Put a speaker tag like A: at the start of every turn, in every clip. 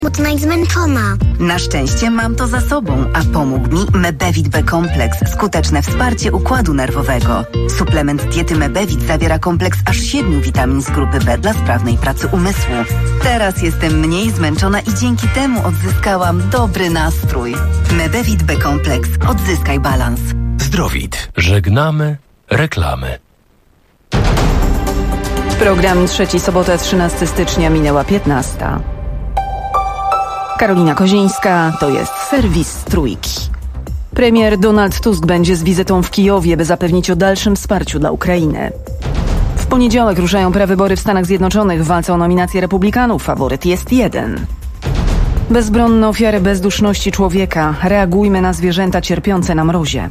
A: zmęczona.
B: Na szczęście mam to za sobą, a pomógł mi Mebevit B Kompleks, skuteczne wsparcie układu nerwowego. Suplement diety Mebevit zawiera kompleks aż 7 witamin z grupy B dla sprawnej pracy umysłu. Teraz jestem mniej zmęczona i dzięki temu odzyskałam dobry nastrój. Mebevit B Kompleks. Odzyskaj balans.
C: Zdrowit. Żegnamy reklamy.
D: Program Trzeci, sobotę 13 stycznia, minęła 15. Karolina Kozińska, to jest serwis Trójki. Premier Donald Tusk będzie z wizytą w Kijowie, by zapewnić o dalszym wsparciu dla Ukrainy. W poniedziałek ruszają prawybory w Stanach Zjednoczonych. W walce o nominację republikanów faworyt jest jeden. Bezbronne ofiary bezduszności człowieka. Reagujmy na zwierzęta cierpiące na mrozie.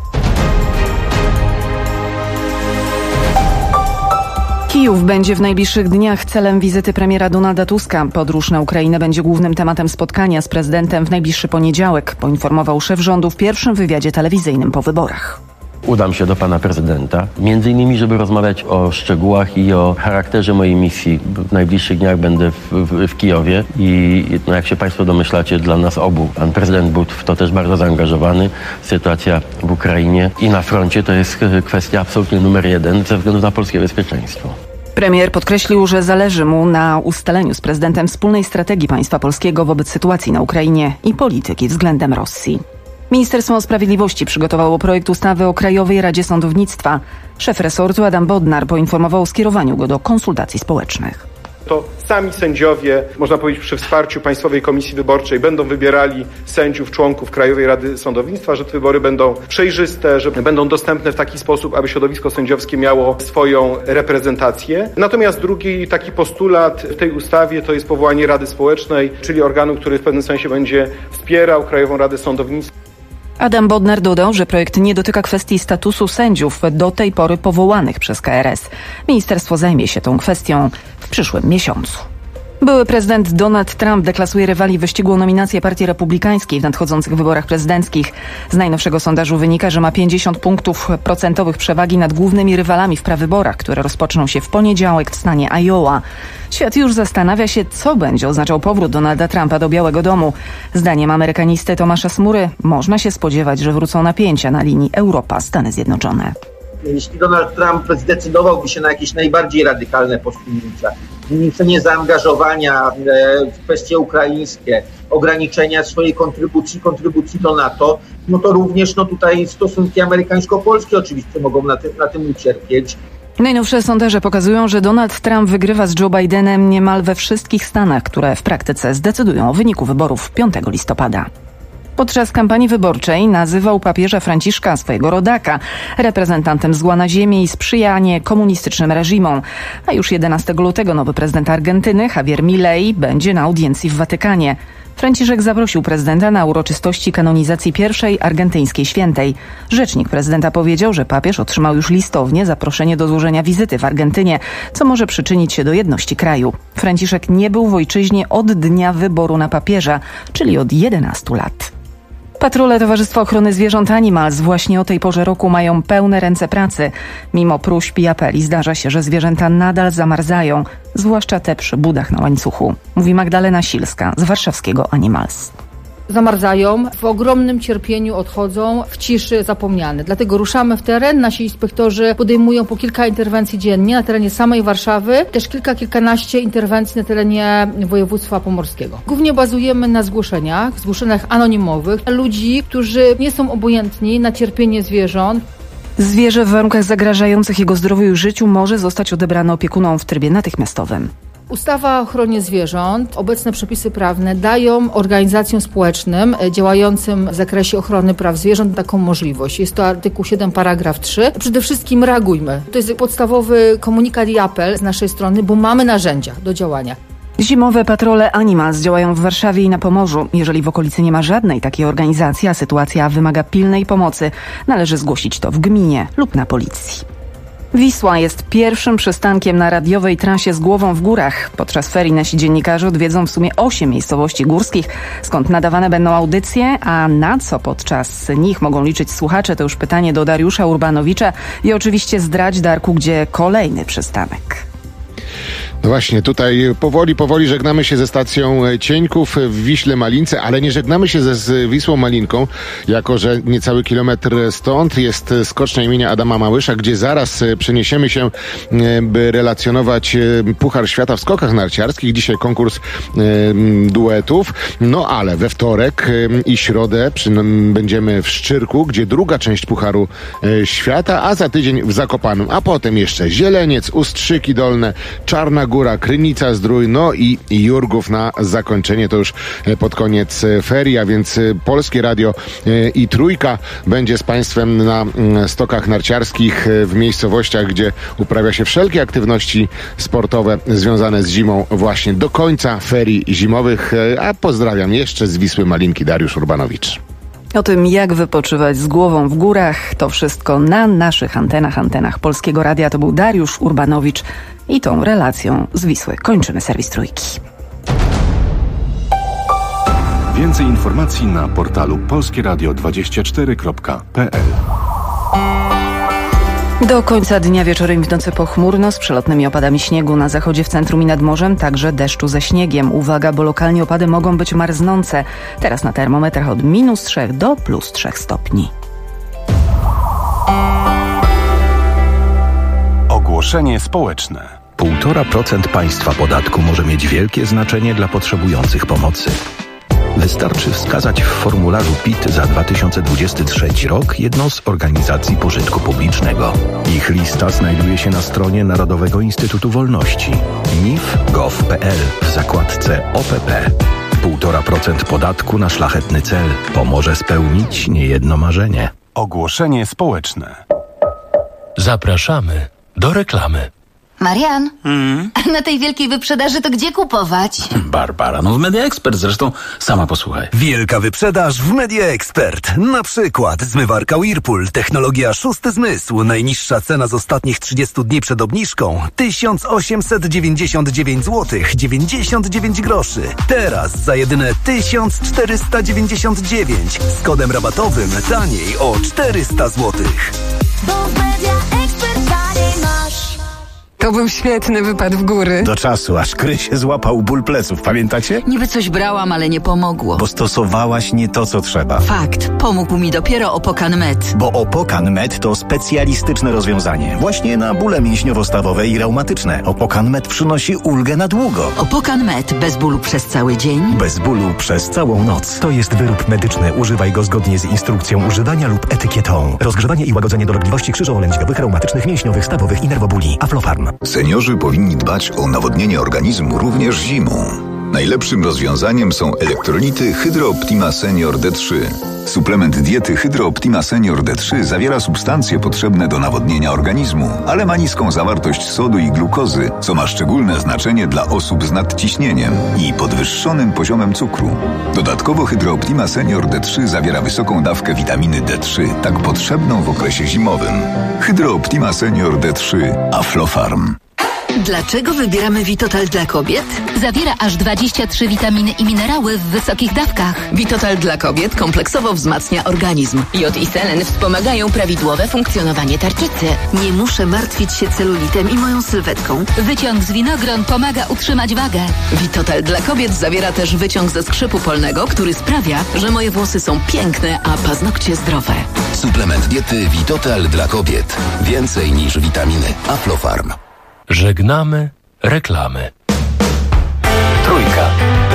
D: Kijów będzie w najbliższych dniach celem wizyty premiera Donalda Tuska. Podróż na Ukrainę będzie głównym tematem spotkania z prezydentem w najbliższy poniedziałek, poinformował szef rządu w pierwszym wywiadzie telewizyjnym po wyborach.
E: Udam się do pana prezydenta, między innymi, żeby rozmawiać o szczegółach i o charakterze mojej misji. W najbliższych dniach będę w Kijowie i jak się państwo domyślacie, dla nas obu pan prezydent był w to też bardzo zaangażowany. Sytuacja w Ukrainie i na froncie to jest kwestia absolutnie numer jeden ze względu na polskie bezpieczeństwo.
D: Premier podkreślił, że zależy mu na ustaleniu z prezydentem wspólnej strategii państwa polskiego wobec sytuacji na Ukrainie i polityki względem Rosji. Ministerstwo Sprawiedliwości przygotowało projekt ustawy o Krajowej Radzie Sądownictwa. Szef resortu Adam Bodnar poinformował o skierowaniu go do konsultacji społecznych.
F: To sami sędziowie, można powiedzieć przy wsparciu Państwowej Komisji Wyborczej, będą wybierali sędziów, członków Krajowej Rady Sądownictwa, że te wybory będą przejrzyste, że będą dostępne w taki sposób, aby środowisko sędziowskie miało swoją reprezentację. Natomiast drugi taki postulat w tej ustawie to jest powołanie Rady Społecznej, czyli organu, który w pewnym sensie będzie wspierał Krajową Radę Sądownictwa.
D: Adam Bodnar dodał, że projekt nie dotyka kwestii statusu sędziów do tej pory powołanych przez KRS. Ministerstwo zajmie się tą kwestią w przyszłym miesiącu. Były prezydent Donald Trump deklasuje rywali w wyścigu o nominację Partii Republikańskiej w nadchodzących wyborach prezydenckich. Z najnowszego sondażu wynika, że ma 50 punktów procentowych przewagi nad głównymi rywalami w prawyborach, które rozpoczną się w poniedziałek w stanie Iowa. Świat już zastanawia się, co będzie oznaczał powrót Donalda Trumpa do Białego Domu. Zdaniem amerykanisty Tomasza Smury można się spodziewać, że wrócą napięcia na linii Europa-Stany Zjednoczone.
G: Jeśli Donald Trump zdecydowałby się na jakieś najbardziej radykalne posunięcia, zmniejszenie zaangażowania w kwestie ukraińskie, ograniczenia swojej kontrybucji do NATO, no to również tutaj stosunki amerykańsko-polskie oczywiście mogą na tym ucierpieć.
D: Najnowsze sondaże pokazują, że Donald Trump wygrywa z Joe Bidenem niemal we wszystkich stanach, które w praktyce zdecydują o wyniku wyborów 5 listopada. Podczas kampanii wyborczej nazywał papieża Franciszka, swojego rodaka, reprezentantem zła na ziemi i sprzyjanie komunistycznym reżimom. A już 11 lutego nowy prezydent Argentyny, Javier Milei, będzie na audiencji w Watykanie. Franciszek zaprosił prezydenta na uroczystości kanonizacji pierwszej argentyńskiej świętej. Rzecznik prezydenta powiedział, że papież otrzymał już listownie zaproszenie do złożenia wizyty w Argentynie, co może przyczynić się do jedności kraju. Franciszek nie był w ojczyźnie od dnia wyboru na papieża, czyli od 11 lat. Patrole Towarzystwa Ochrony Zwierząt Animals właśnie o tej porze roku mają pełne ręce pracy. Mimo próśb i apeli zdarza się, że zwierzęta nadal zamarzają, zwłaszcza te przy budach na łańcuchu. Mówi Magdalena Silska z warszawskiego Animals.
H: Zamarzają, w ogromnym cierpieniu odchodzą, w ciszy zapomniane. Dlatego ruszamy w teren. Nasi inspektorzy podejmują po kilka interwencji dziennie na terenie samej Warszawy, też kilkanaście interwencji na terenie województwa pomorskiego. Głównie bazujemy na zgłoszeniach anonimowych, ludzi, którzy nie są obojętni na cierpienie zwierząt.
D: Zwierzę w warunkach zagrażających jego zdrowiu i życiu może zostać odebrane opiekunom w trybie natychmiastowym.
H: Ustawa o ochronie zwierząt, obecne przepisy prawne dają organizacjom społecznym działającym w zakresie ochrony praw zwierząt taką możliwość. Jest to artykuł 7, paragraf 3. Przede wszystkim reagujmy. To jest podstawowy komunikat i apel z naszej strony, bo mamy narzędzia do działania.
D: Zimowe patrole Animals działają w Warszawie i na Pomorzu. Jeżeli w okolicy nie ma żadnej takiej organizacji, a sytuacja wymaga pilnej pomocy, należy zgłosić to w gminie lub na policji. Wisła jest pierwszym przystankiem na radiowej trasie z głową w górach. Podczas ferii nasi dziennikarze odwiedzą w sumie 8 miejscowości górskich, skąd nadawane będą audycje, a na co podczas nich mogą liczyć słuchacze, to już pytanie do Dariusza Urbanowicza i oczywiście zdradź, Darku, gdzie kolejny przystanek.
A: No właśnie, tutaj powoli żegnamy się ze stacją Cieńków w Wiśle Malince, ale nie żegnamy się z Wisłą Malinką, jako że niecały kilometr stąd jest skocznia imienia Adama Małysza, gdzie zaraz przeniesiemy się, by relacjonować Puchar Świata w skokach narciarskich. Dzisiaj konkurs duetów. No ale we wtorek i środę będziemy w Szczyrku, gdzie druga część Pucharu Świata, a za tydzień w Zakopanem, a potem jeszcze Zieleniec, Ustrzyki Dolne, Czarna Góra, Krynica Zdrój, no i Jurgów na zakończenie. To już pod koniec ferii, a więc Polskie Radio i Trójka będzie z Państwem na stokach narciarskich w miejscowościach, gdzie uprawia się wszelkie aktywności sportowe związane z zimą właśnie do końca ferii zimowych. A pozdrawiam jeszcze z Wisły Malinki, Dariusz Urbanowicz.
D: O tym, jak wypoczywać z głową w górach, to wszystko na naszych antenach Polskiego Radia. To był Dariusz Urbanowicz i tą relacją z Wisły kończymy serwis Trójki.
I: Więcej informacji na portalu polskieradio24.pl.
D: Do końca dnia wieczorem i w nocy pochmurno z przelotnymi opadami śniegu na zachodzie, w centrum i nad morzem, także deszczu ze śniegiem. Uwaga, bo lokalnie opady mogą być marznące. Teraz na termometrach od -3 do +3 stopni.
I: Ogłoszenie społeczne.
J: 1,5% państwa podatku może mieć wielkie znaczenie dla potrzebujących pomocy. Wystarczy wskazać w formularzu PIT za 2023 rok jedną z organizacji pożytku publicznego. Ich lista znajduje się na stronie Narodowego Instytutu Wolności nif.gov.pl w zakładce OPP. 1,5% podatku na szlachetny cel pomoże spełnić niejedno marzenie.
I: Ogłoszenie społeczne.
C: Zapraszamy do reklamy.
K: Marian, a na tej wielkiej wyprzedaży to gdzie kupować?
L: Barbara, no w Media Expert zresztą, sama posłuchaj.
M: Wielka wyprzedaż w Media Expert. Na przykład zmywarka Whirlpool, technologia szósty zmysł. Najniższa cena z ostatnich 30 dni przed obniżką 1899 zł 99 groszy. Teraz za jedyne 1499 z kodem rabatowym taniej o 400 zł.
N: Bo w Media Expert taniej masz.
O: To był świetny wypad w góry.
P: Do czasu, aż Krysie złapał ból pleców, pamiętacie?
Q: Niby coś brałam, ale nie pomogło.
P: Bo stosowałaś nie to, co trzeba.
Q: Fakt. Pomógł mi dopiero Opokan Med.
P: Bo Opokan Med to specjalistyczne rozwiązanie. Właśnie na bóle mięśniowo-stawowe i reumatyczne. Opokan Med przynosi ulgę na długo.
Q: Opokan Med. Bez bólu przez cały dzień.
P: Bez bólu przez całą noc.
R: To jest wyrób medyczny. Używaj go zgodnie z instrukcją używania lub etykietą. Rozgrzewanie i łagodzenie dolegliwości krzyżowo-lędźwiowych, reumatycznych, mięśniowych, stawowych i nerwobóli. Aflofarm.
S: Seniorzy powinni dbać o nawodnienie organizmu również zimą. Najlepszym rozwiązaniem są elektrolity Hydro Optima Senior D3. Suplement diety Hydro Optima Senior D3 zawiera substancje potrzebne do nawodnienia organizmu, ale ma niską zawartość sodu i glukozy, co ma szczególne znaczenie dla osób z nadciśnieniem i podwyższonym poziomem cukru. Dodatkowo Hydro Optima Senior D3 zawiera wysoką dawkę witaminy D3, tak potrzebną w okresie zimowym. Hydro Optima Senior D3 Aflofarm.
Q: Dlaczego wybieramy Vitotal dla kobiet?
K: Zawiera aż 23 witaminy i minerały w wysokich dawkach.
Q: Vitotal dla kobiet kompleksowo wzmacnia organizm. Jod i selen wspomagają prawidłowe funkcjonowanie tarczycy.
K: Nie muszę martwić się celulitem i moją sylwetką. Wyciąg z winogron pomaga utrzymać wagę.
Q: Vitotal dla kobiet zawiera też wyciąg ze skrzypu polnego, który sprawia, że moje włosy są piękne, a paznokcie zdrowe.
S: Suplement diety Vitotal dla kobiet. Więcej niż witaminy. Aflofarm.
C: Żegnamy reklamy. Trójka.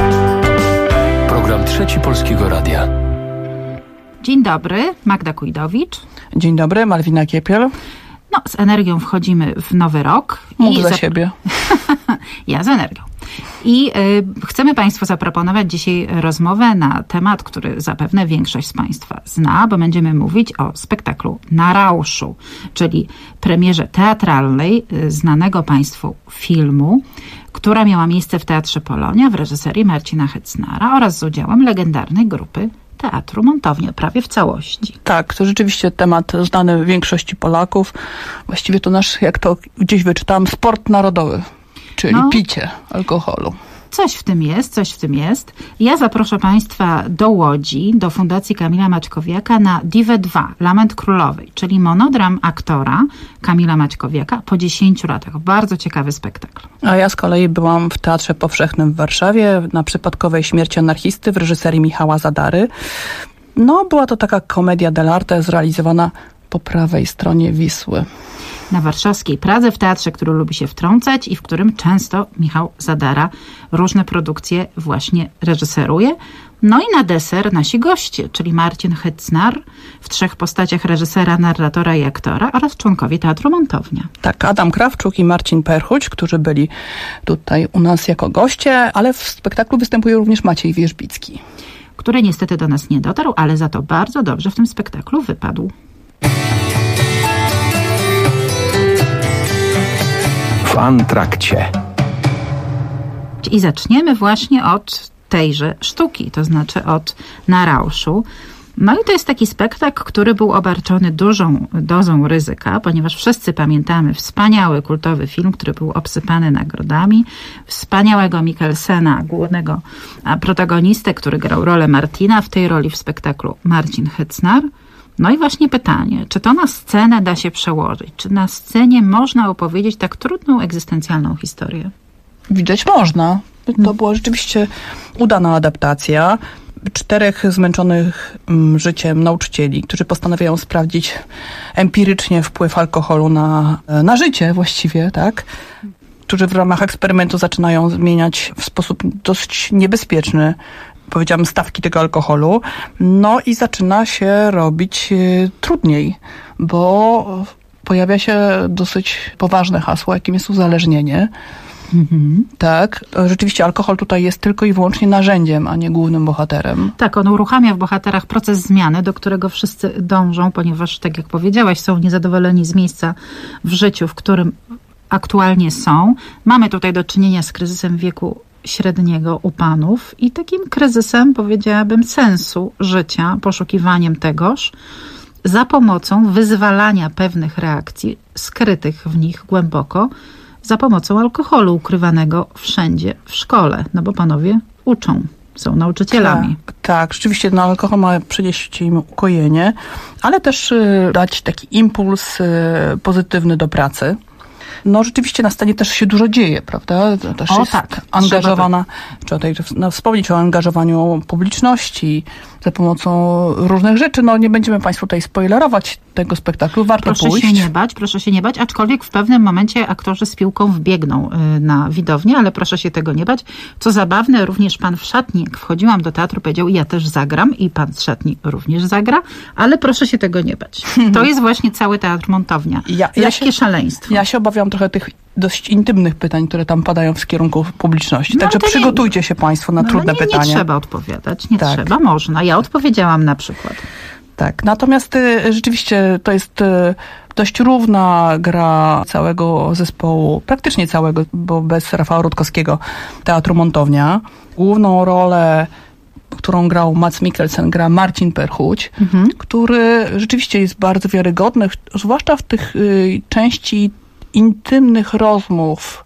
C: Program Trzeci Polskiego Radia.
T: Dzień dobry, Magda Kujdowicz.
U: Dzień dobry, Malwina Kiepiel.
T: No, z energią wchodzimy w nowy rok.
U: Mów za siebie.
T: Ja z energią. I chcemy Państwu zaproponować dzisiaj rozmowę na temat, który zapewne większość z Państwa zna, bo będziemy mówić o spektaklu Na Rauszu, czyli premierze teatralnej znanego Państwu filmu, która miała miejsce w Teatrze Polonia w reżyserii Marcina Hecnara oraz z udziałem legendarnej grupy Teatru Montownia prawie w całości.
U: Tak, to rzeczywiście temat znany większości Polaków. Właściwie to nasz, jak to gdzieś wyczytałam, sport narodowy, czyli picie alkoholu.
T: Coś w tym jest. Ja zaproszę Państwa do Łodzi, do Fundacji Kamila Maćkowiaka na Diwę 2, Lament Królowej, czyli monodram aktora Kamila Maćkowiaka po 10 latach. Bardzo ciekawy spektakl.
U: A ja z kolei byłam w Teatrze Powszechnym w Warszawie na Przypadkowej śmierci anarchisty w reżyserii Michała Zadary. No, była to taka komedia dell'arte zrealizowana po prawej stronie Wisły.
T: Na warszawskiej Pradze w teatrze, który lubi się wtrącać i w którym często Michał Zadara różne produkcje właśnie reżyseruje. No i na deser nasi goście, czyli Marcin Hycnar w 3 postaciach reżysera, narratora i aktora oraz członkowie Teatru Montownia.
U: Tak, Adam Krawczuk i Marcin Perchuć, którzy byli tutaj u nas jako goście, ale w spektaklu występuje również Maciej Wierzbicki,
T: który niestety do nas nie dotarł, ale za to bardzo dobrze w tym spektaklu wypadł.
J: W Antrakcie.
T: I zaczniemy właśnie od tejże sztuki, to znaczy od Na Rauszu. No i to jest taki spektakl, który był obarczony dużą dozą ryzyka, ponieważ wszyscy pamiętamy wspaniały, kultowy film, który był obsypany nagrodami, wspaniałego Mikkelsena, głównego protagonistę, który grał rolę Martina, w tej roli w spektaklu Marcin Hycnar. No i właśnie pytanie, czy to na scenę da się przełożyć? Czy na scenie można opowiedzieć tak trudną, egzystencjalną historię?
U: Widać można. To była rzeczywiście udana adaptacja 4 zmęczonych życiem nauczycieli, którzy postanawiają sprawdzić empirycznie wpływ alkoholu na życie właściwie, tak? Którzy w ramach eksperymentu zaczynają zmieniać w sposób dość niebezpieczny, powiedziałam, stawki tego alkoholu. No i zaczyna się robić trudniej, bo pojawia się dosyć poważne hasło, jakim jest uzależnienie. Tak, rzeczywiście alkohol tutaj jest tylko i wyłącznie narzędziem, a nie głównym bohaterem.
T: Tak, on uruchamia w bohaterach proces zmiany, do którego wszyscy dążą, ponieważ, tak jak powiedziałaś, są niezadowoleni z miejsca w życiu, w którym aktualnie są. Mamy tutaj do czynienia z kryzysem wieku średniego u panów i takim kryzysem, powiedziałabym, sensu życia, poszukiwaniem tegoż za pomocą wyzwalania pewnych reakcji skrytych w nich głęboko, za pomocą alkoholu ukrywanego wszędzie w szkole, no bo panowie uczą, są nauczycielami.
U: Tak, rzeczywiście alkohol ma przynieść im ukojenie, ale też dać taki impuls pozytywny do pracy. No rzeczywiście na scenie też się dużo dzieje, prawda? Też jest angażowana, trzeba tutaj wspomnieć o angażowaniu publiczności za pomocą różnych rzeczy. No nie będziemy Państwu tutaj spoilerować tego spektaklu, warto pójść.
T: Proszę się nie bać, aczkolwiek w pewnym momencie aktorzy z piłką wbiegną na widownię, ale proszę się tego nie bać. Co zabawne, również pan w szatni, jak wchodziłam do teatru, powiedział, ja też zagram i pan z szatni również zagra, ale proszę się tego nie bać. To jest właśnie cały Teatr Montownia. Lekkie szaleństwo.
U: Ja się obawiam trochę tych dość intymnych pytań, które tam padają w kierunku publiczności. Także przygotujcie się Państwo na trudne pytania.
T: Nie trzeba odpowiadać, trzeba, można. Ja odpowiedziałam na przykład.
U: Tak, natomiast rzeczywiście to jest dość równa gra całego zespołu, praktycznie całego, bo bez Rafała Rutkowskiego, Teatru Montownia. Główną rolę, którą grał Mads Mikkelsen, gra Marcin Perchuć, który rzeczywiście jest bardzo wiarygodny, zwłaszcza w tych części intymnych rozmów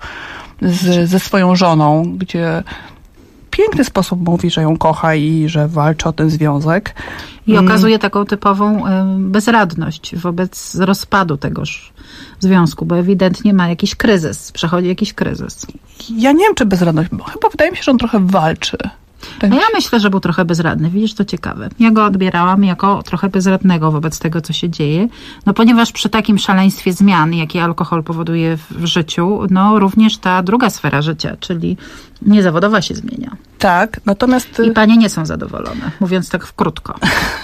U: ze swoją żoną, gdzie w piękny sposób mówi, że ją kocha i że walczy o ten związek.
T: I okazuje taką typową bezradność wobec rozpadu tegoż związku, bo ewidentnie ma jakiś kryzys, przechodzi jakiś kryzys.
U: Ja nie wiem, czy bezradność, bo chyba wydaje mi się, że on trochę walczy.
T: Ja myślę, że był trochę bezradny. Widzisz, to ciekawe. Ja go odbierałam jako trochę bezradnego wobec tego, co się dzieje. No ponieważ przy takim szaleństwie zmian, jakie alkohol powoduje w życiu, no również ta druga sfera życia, czyli niezawodowa się zmienia.
U: Tak, natomiast...
T: I panie nie są zadowolone, mówiąc tak krótko.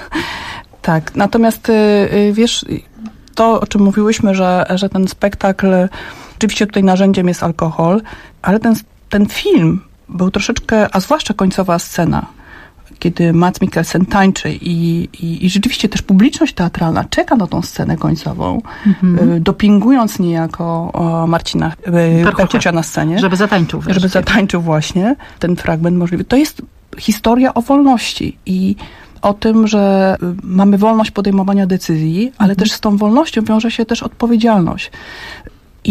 U: Tak, natomiast wiesz, to o czym mówiłyśmy, że ten spektakl, oczywiście tutaj narzędziem jest alkohol, ale ten film był troszeczkę, a zwłaszcza końcowa scena, kiedy Mads Mikkelsen tańczy i rzeczywiście też publiczność teatralna czeka na tą scenę końcową, dopingując niejako Marcina Perchucia na scenie.
T: Żeby zatańczył wreszcie.
U: Żeby zatańczył właśnie ten fragment możliwy. To jest historia o wolności i o tym, że mamy wolność podejmowania decyzji, ale też z tą wolnością wiąże się też odpowiedzialność. I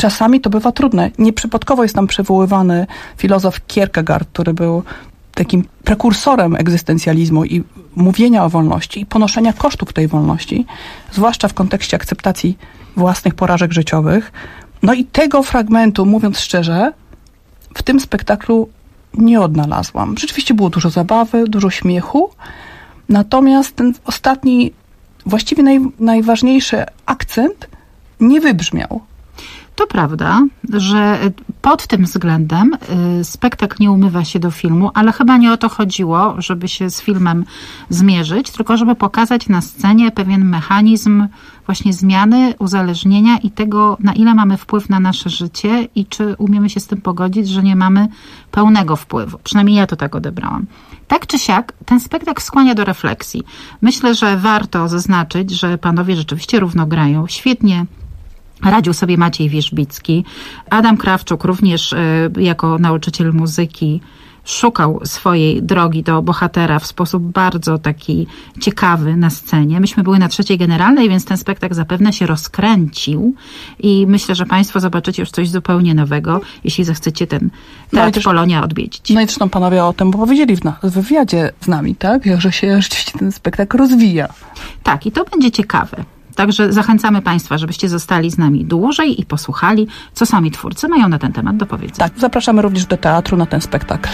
U: czasami to bywa trudne. Nieprzypadkowo jest tam przywoływany filozof Kierkegaard, który był takim prekursorem egzystencjalizmu i mówienia o wolności i ponoszenia kosztów tej wolności, zwłaszcza w kontekście akceptacji własnych porażek życiowych. No i tego fragmentu, mówiąc szczerze, w tym spektaklu nie odnalazłam. Rzeczywiście było dużo zabawy, dużo śmiechu, natomiast ten ostatni, właściwie najważniejszy akcent nie wybrzmiał.
T: To prawda, że pod tym względem spektakl nie umywa się do filmu, ale chyba nie o to chodziło, żeby się z filmem zmierzyć, tylko żeby pokazać na scenie pewien mechanizm właśnie zmiany, uzależnienia i tego, na ile mamy wpływ na nasze życie i czy umiemy się z tym pogodzić, że nie mamy pełnego wpływu. Przynajmniej ja to tak odebrałam. Tak czy siak, ten spektakl skłania do refleksji. Myślę, że warto zaznaczyć, że panowie rzeczywiście równo grają. Świetnie radził sobie Maciej Wierzbicki. Adam Krawczuk również jako nauczyciel muzyki szukał swojej drogi do bohatera w sposób bardzo taki ciekawy na scenie. Myśmy były na trzeciej generalnej, więc ten spektakl zapewne się rozkręcił i myślę, że państwo zobaczycie już coś zupełnie nowego, jeśli zechcecie ten Teatr Polonia odwiedzić.
U: No i zresztą panowie o tym powiedzieli w wywiadzie z nami, tak? Że się rzeczywiście ten spektakl rozwija.
T: Tak, i to będzie ciekawe. Także zachęcamy państwa, żebyście zostali z nami dłużej i posłuchali, co sami twórcy mają na ten temat do powiedzenia.
U: Tak, zapraszamy również do teatru na ten spektakl.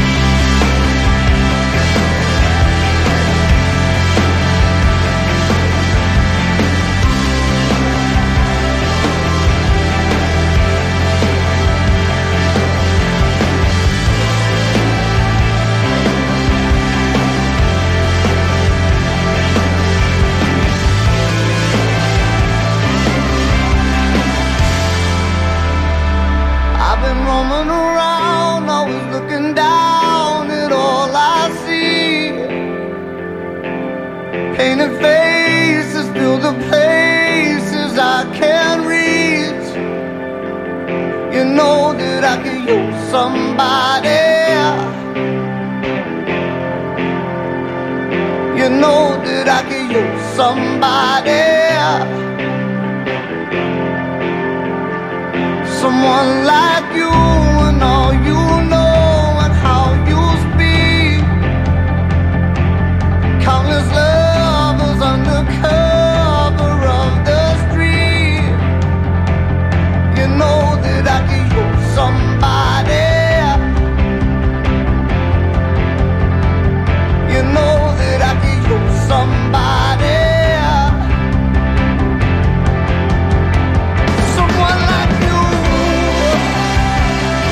B: Painted faces fill the places I can't reach. You know that I could use somebody. You know that I could use somebody. Someone like you and all you know and how you speak. Countless lovers under cover of the street. You know that I could use somebody. You know that I could use somebody. Someone like you.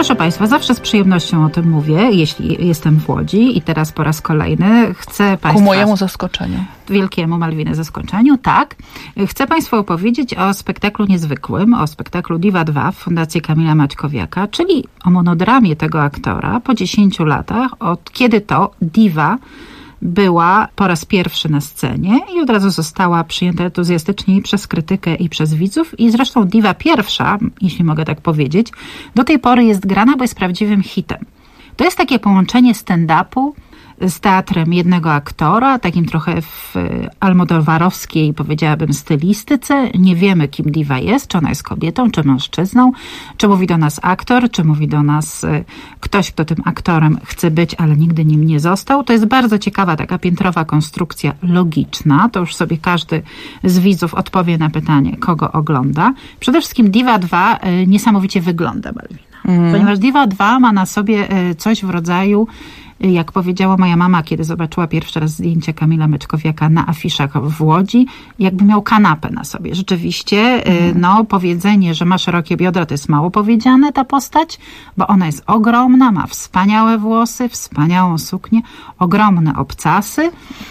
T: proszę Państwa, zawsze z przyjemnością o tym mówię, jeśli jestem w Łodzi i teraz po raz kolejny chcę Państwa...
U: Ku mojemu zaskoczeniu.
T: Wielkiemu Malwiny zaskoczeniu, tak. Chcę Państwu opowiedzieć o spektaklu niezwykłym, o spektaklu Diva 2 w Fundacji Kamila Maćkowiaka, czyli o monodramie tego aktora po 10 latach, od kiedy to Diva była po raz pierwszy na scenie i od razu została przyjęta entuzjastycznie i przez krytykę i przez widzów. I zresztą Diva pierwsza, jeśli mogę tak powiedzieć, do tej pory jest grana, bo jest prawdziwym hitem. To jest takie połączenie stand-upu z teatrem jednego aktora, takim trochę w almodowarowskiej, powiedziałabym, stylistyce. Nie wiemy, kim Diva jest, czy ona jest kobietą, czy mężczyzną, czy mówi do nas aktor, czy mówi do nas ktoś, kto tym aktorem chce być, ale nigdy nim nie został. To jest bardzo ciekawa taka piętrowa konstrukcja logiczna. To już sobie każdy z widzów odpowie na pytanie, kogo ogląda. Przede wszystkim Diva 2 niesamowicie wygląda, Malwina. Ponieważ Diva 2 ma na sobie coś w rodzaju, jak powiedziała moja mama, kiedy zobaczyła pierwszy raz zdjęcie Kamila Maćkowiaka na afiszach w Łodzi, jakby miał kanapę na sobie. Rzeczywiście, powiedzenie, że ma szerokie biodra, to jest mało powiedziane, ta postać, bo ona jest ogromna, ma wspaniałe włosy, wspaniałą suknię, ogromne obcasy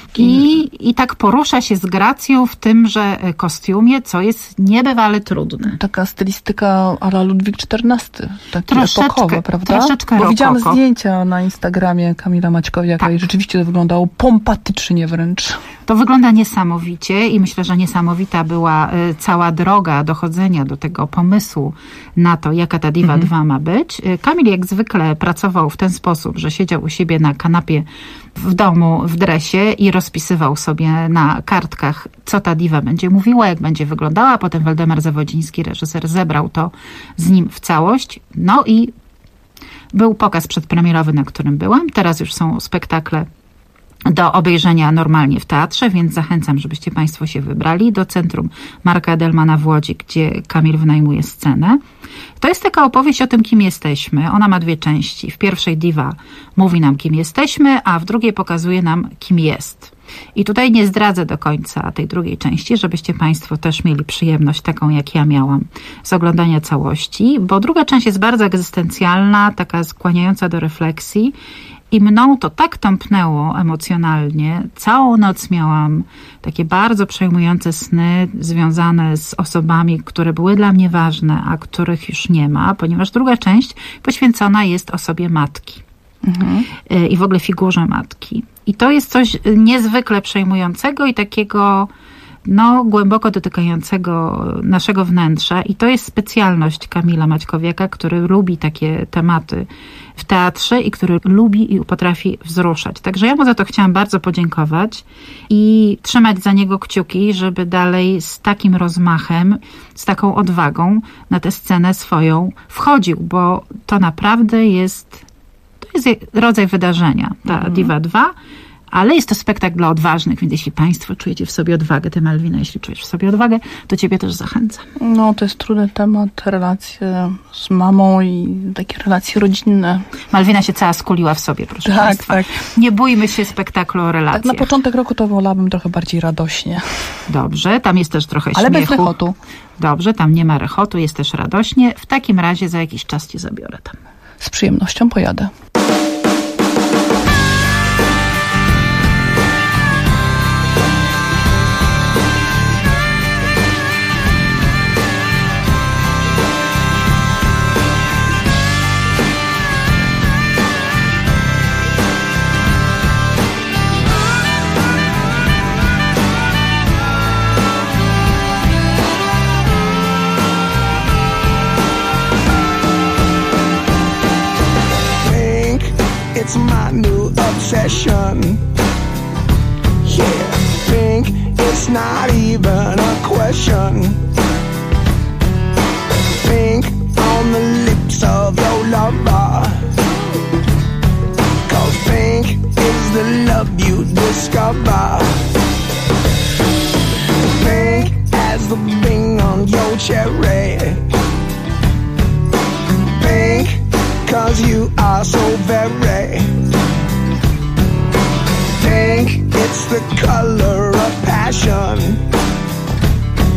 T: i tak porusza się z gracją w tymże kostiumie, co jest niebywale trudne.
U: Taka stylistyka a la Ludwik XIV, takie epokowe, prawda?
T: Troszeczkę
U: Bo
T: rokoko.
U: widziałam zdjęcia na Instagramie Kamila Maćkowiaka i rzeczywiście to wyglądało pompatycznie wręcz.
T: To wygląda niesamowicie i myślę, że niesamowita była cała droga dochodzenia do tego pomysłu na to, jaka ta Diva 2 ma być. Kamil jak zwykle pracował w ten sposób, że siedział u siebie na kanapie w domu w dresie i rozpisywał sobie na kartkach, co ta Diva będzie mówiła, jak będzie wyglądała. Potem Waldemar Zawodziński, reżyser, zebrał to z nim w całość. No i był pokaz przedpremierowy, na którym byłam. Teraz już są spektakle do obejrzenia normalnie w teatrze, więc zachęcam, żebyście Państwo się wybrali do Centrum Marka Edelmana w Łodzi, gdzie Kamil wynajmuje scenę. To jest taka opowieść o tym, kim jesteśmy. Ona ma 2 części. W pierwszej Diva mówi nam, kim jesteśmy, a w drugiej pokazuje nam, kim jest. I tutaj nie zdradzę do końca tej drugiej części, żebyście Państwo też mieli przyjemność taką, jak ja miałam, z oglądania całości, bo druga część jest bardzo egzystencjalna, taka skłaniająca do refleksji i mną to tak tąpnęło emocjonalnie. Całą noc miałam takie bardzo przejmujące sny związane z osobami, które były dla mnie ważne, a których już nie ma, ponieważ druga część poświęcona jest osobie matki. I w ogóle figurze matki. I to jest coś niezwykle przejmującego i takiego głęboko dotykającego naszego wnętrza. I to jest specjalność Kamila Maćkowiaka, który lubi takie tematy w teatrze i który lubi i potrafi wzruszać. Także ja mu za to chciałam bardzo podziękować i trzymać za niego kciuki, żeby dalej z takim rozmachem, z taką odwagą na tę scenę swoją wchodził, bo to naprawdę jest rodzaj wydarzenia, ta Diva 2, ale jest to spektakl dla odważnych, więc jeśli Państwo czujecie w sobie odwagę, ty Malwina, jeśli czujesz w sobie odwagę, to Ciebie też zachęcam.
U: No, to jest trudny temat, relacje z mamą i takie relacje rodzinne.
T: Malwina się cała skuliła w sobie, proszę Państwa. Tak. Nie bójmy się spektaklu o relacjach.
U: Tak, na początek roku to wolałabym trochę bardziej radośnie.
T: Dobrze, tam jest też trochę śmiechu.
U: Ale bez rechotu.
T: Dobrze, tam nie ma rechotu, jest też radośnie. W takim razie za jakiś czas Cię zabiorę tam.
U: Z przyjemnością pojadę.
B: It's my new obsession. Yeah, think it's not even a question. Think on the lips of your lover. 'Cause think is the love you discover. Think as the bing on your cherry. Think 'cause you are so very. Think it's the color of passion.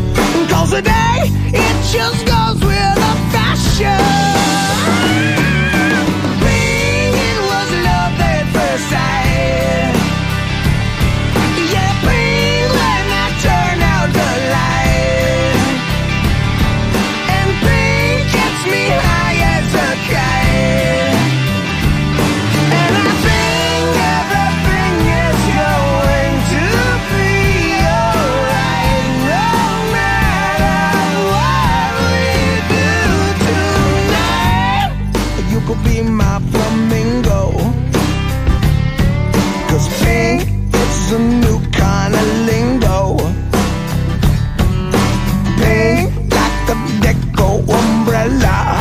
B: 'Cause today it just goes with the fashion. use a new kind of lingo. Pink like a deco umbrella.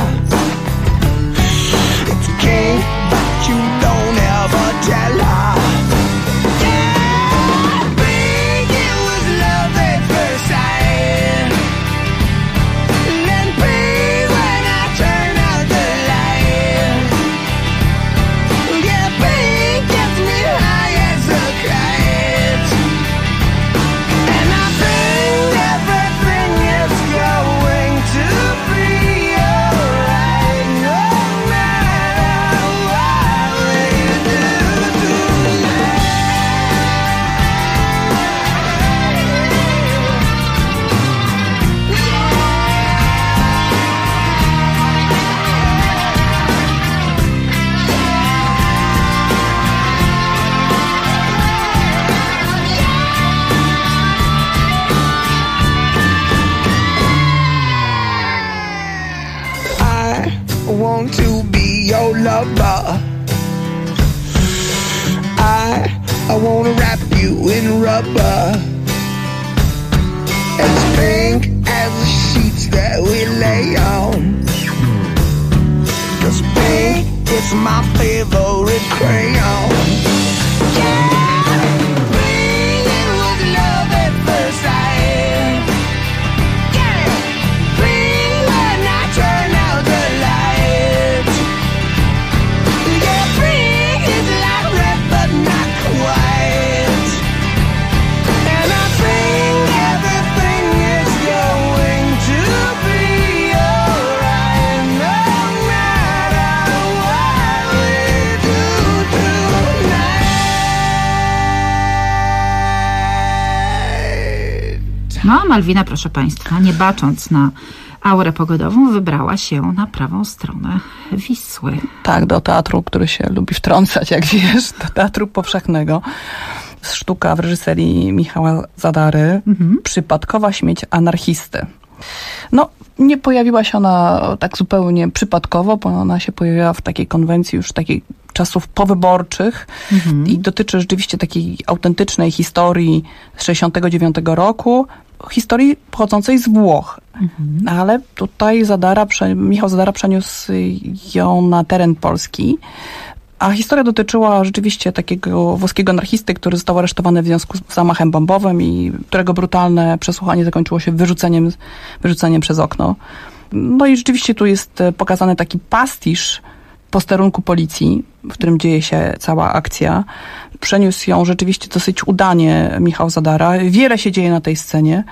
B: It's king, but you don't ever tell her. Yeah, pink, it was love at first sight. Then pink when I turn out the light. Yeah, pink gets me high as a kite. And I think everything is going to be alright, no matter what we do tonight. I want to be your lover. I wanna wrap you in rubber, as pink as the sheets that we lay on. 'Cause pink is my favorite crayon. Yeah, pink, it was love at first sight. Yeah, pink when I turn out the lights. Yeah, pink is like red but not quite. And I think everything is going to be alright, no matter what we do tonight.
T: No a Malwina, proszę Państwa, nie bacząc na aurę pogodową, wybrała się na prawą stronę Wisły.
U: Tak, do teatru, który się lubi wtrącać, jak wiesz, do Teatru Powszechnego. Sztuka w reżyserii Michała Zadary. Przypadkowa śmierć anarchisty. No, nie pojawiła się ona tak zupełnie przypadkowo, bo ona się pojawiła w takiej konwencji już takich czasów powyborczych i dotyczy rzeczywiście takiej autentycznej historii z 1969 roku, historii pochodzącej z Włoch. Ale tutaj Michał Zadara przeniósł ją na teren Polski. A historia dotyczyła rzeczywiście takiego włoskiego anarchisty, który został aresztowany w związku z zamachem bombowym i którego brutalne przesłuchanie zakończyło się wyrzuceniem przez okno. No i rzeczywiście tu jest pokazany taki pastisz posterunku policji, w którym dzieje się cała akcja. Przeniósł ją rzeczywiście dosyć udanie Michał Zadara. Wiele się dzieje na tej scenie.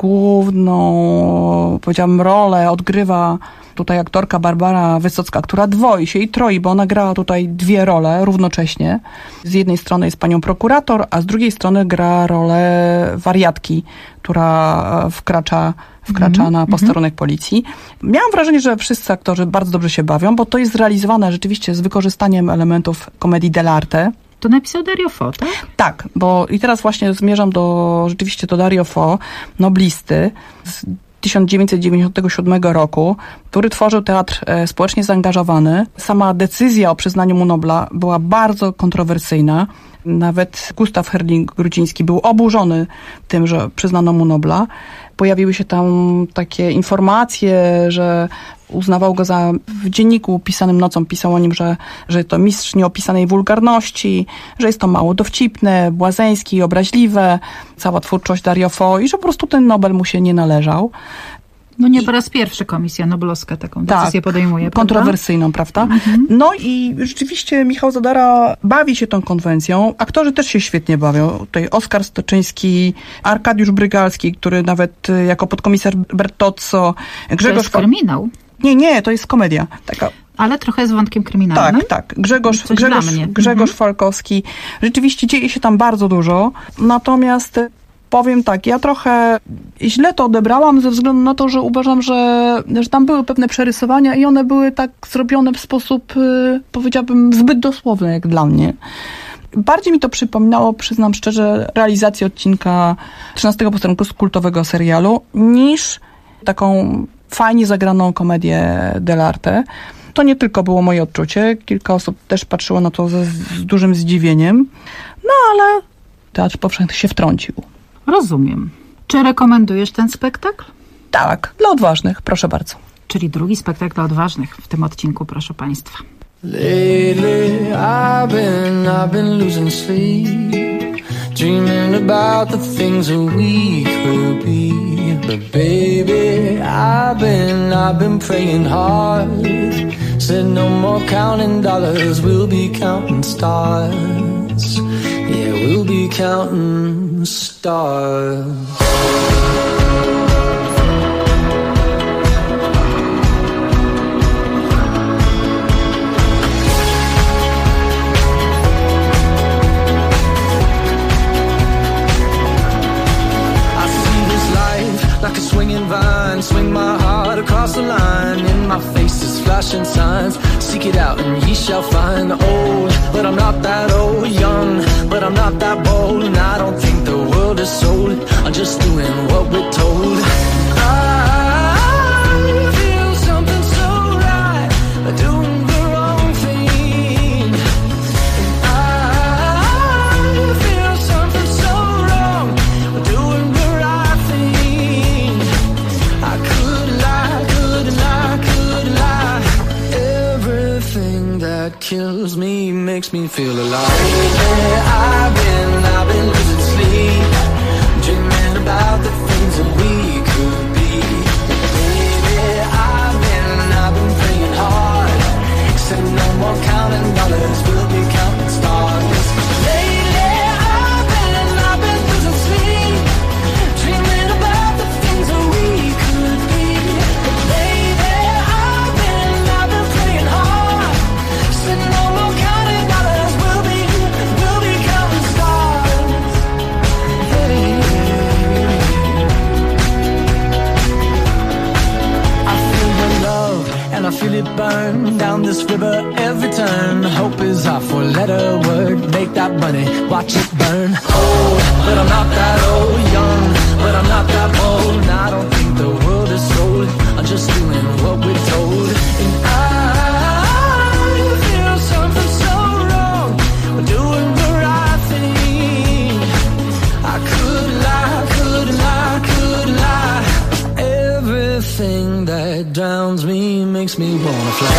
U: Główną, powiedziałabym, rolę odgrywa tutaj aktorka Barbara Wysocka, która dwoi się i troi, bo ona grała tutaj dwie role równocześnie. Z jednej strony jest panią prokurator, a z drugiej strony gra rolę wariatki, która wkracza na posterunek policji. Miałam wrażenie, że wszyscy aktorzy bardzo dobrze się bawią, bo to jest zrealizowane rzeczywiście z wykorzystaniem elementów komedii dell'arte.
T: To napisał Dario Fo, tak?
U: Tak, bo i teraz właśnie zmierzam rzeczywiście do Dario Fo, noblisty z 1997 roku, który tworzył teatr społecznie zaangażowany. Sama decyzja o przyznaniu mu Nobla była bardzo kontrowersyjna. Nawet Gustaw Herling-Grudziński był oburzony tym, że przyznano mu Nobla. Pojawiły się tam takie informacje, że uznawał go w dzienniku pisanym nocą, pisał o nim, że to mistrz nieopisanej wulgarności, że jest to mało dowcipne, błazeńskie i obraźliwe, cała twórczość Dario Fo i że po prostu ten Nobel mu się nie należał.
T: No nie po raz pierwszy Komisja Noblowska taką decyzję podejmuje,
U: kontrowersyjną, prawda? No i rzeczywiście Michał Zadara bawi się tą konwencją. Aktorzy też się świetnie bawią. Tutaj Oskar Stoczyński, Arkadiusz Brygalski, który nawet jako podkomisarz Bertozzo,
T: Grzegorz... To jest kryminał.
U: Nie, to jest komedia. Taka...
T: Ale trochę z wątkiem kryminalnym.
U: Tak. Grzegorz Falkowski. Rzeczywiście dzieje się tam bardzo dużo. Natomiast powiem tak, ja trochę źle to odebrałam ze względu na to, że uważam, że tam były pewne przerysowania i one były tak zrobione w sposób, powiedziałabym, zbyt dosłowny jak dla mnie. Bardziej mi to przypominało, przyznam szczerze, realizację odcinka 13 posterunku z kultowego serialu, niż taką fajnie zagraną komedię dell'arte. To nie tylko było moje odczucie, kilka osób też patrzyło na to z dużym zdziwieniem, no ale Teatr Powszechny się wtrącił.
T: Rozumiem. Czy rekomendujesz ten spektakl?
U: Tak, dla odważnych, proszę bardzo.
T: Czyli drugi spektakl dla odważnych w tym odcinku, proszę Państwa.
B: Lately I've been losing sleep, dreaming about the things that we could be. But baby, I've been praying hard. Said no more counting dollars, we'll be counting stars. Yeah, we'll be counting stars. Like a swinging vine, swing my heart across the line. In my face is flashing signs. Seek it out and ye shall find. Old, but I'm not that old. Young, but I'm not that bold. And I don't think the world is sold. I'm just doing what we're told. I feel something so right, doing the wrong thing. And I feel something so wrong, doing the right thing. I could lie. Everything that kills me makes me feel alive. I've been losing sleep, dreaming about the things that we could be. Baby, I've been praying hard. Said no more counting dollars, we'll be counting stars. Lately, I've been losing sleep, dreaming about the things that we could be. Baby, I've been praying hard. Said no more counting dollars, we'll be counting stars. Hey. I feel your love and I feel it burn down this river every turn. Hope is our four-letter word. Make that money, watch it burn. Old, but I'm not that old. Young, but I'm not that bold. And I don't think the world is sold. I'm just doing what we're told. And I feel something so wrong. We're doing the right thing. I could lie. Everything that drowns me makes me wanna fly.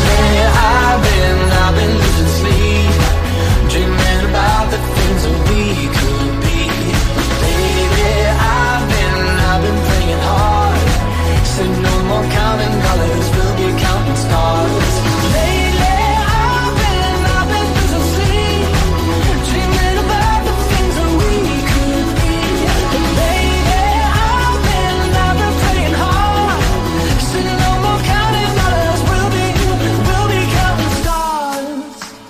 B: I've been losing sleep, dreaming about the things that we could be. Baby, I've been praying hard. Said no more counting dollars, we'll be counting stars. Lately, I've been losing sleep, dreaming about the things that we could be. Baby, I've been praying hard. Said no more counting dollars, we'll be counting stars.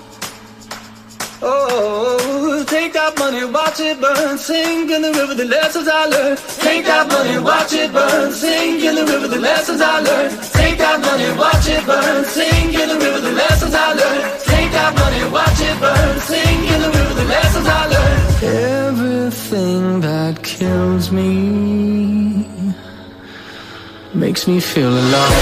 B: Oh, take that money, watch it burn, sing in the river the lessons I learned. Take that money, watch it burn, sing in the river the lessons I learned. Take that money, watch it burn, sing in the river the lessons I learned. Take that money, watch it burn, sing in the river the lessons I learned. Everything that kills me makes me feel alive.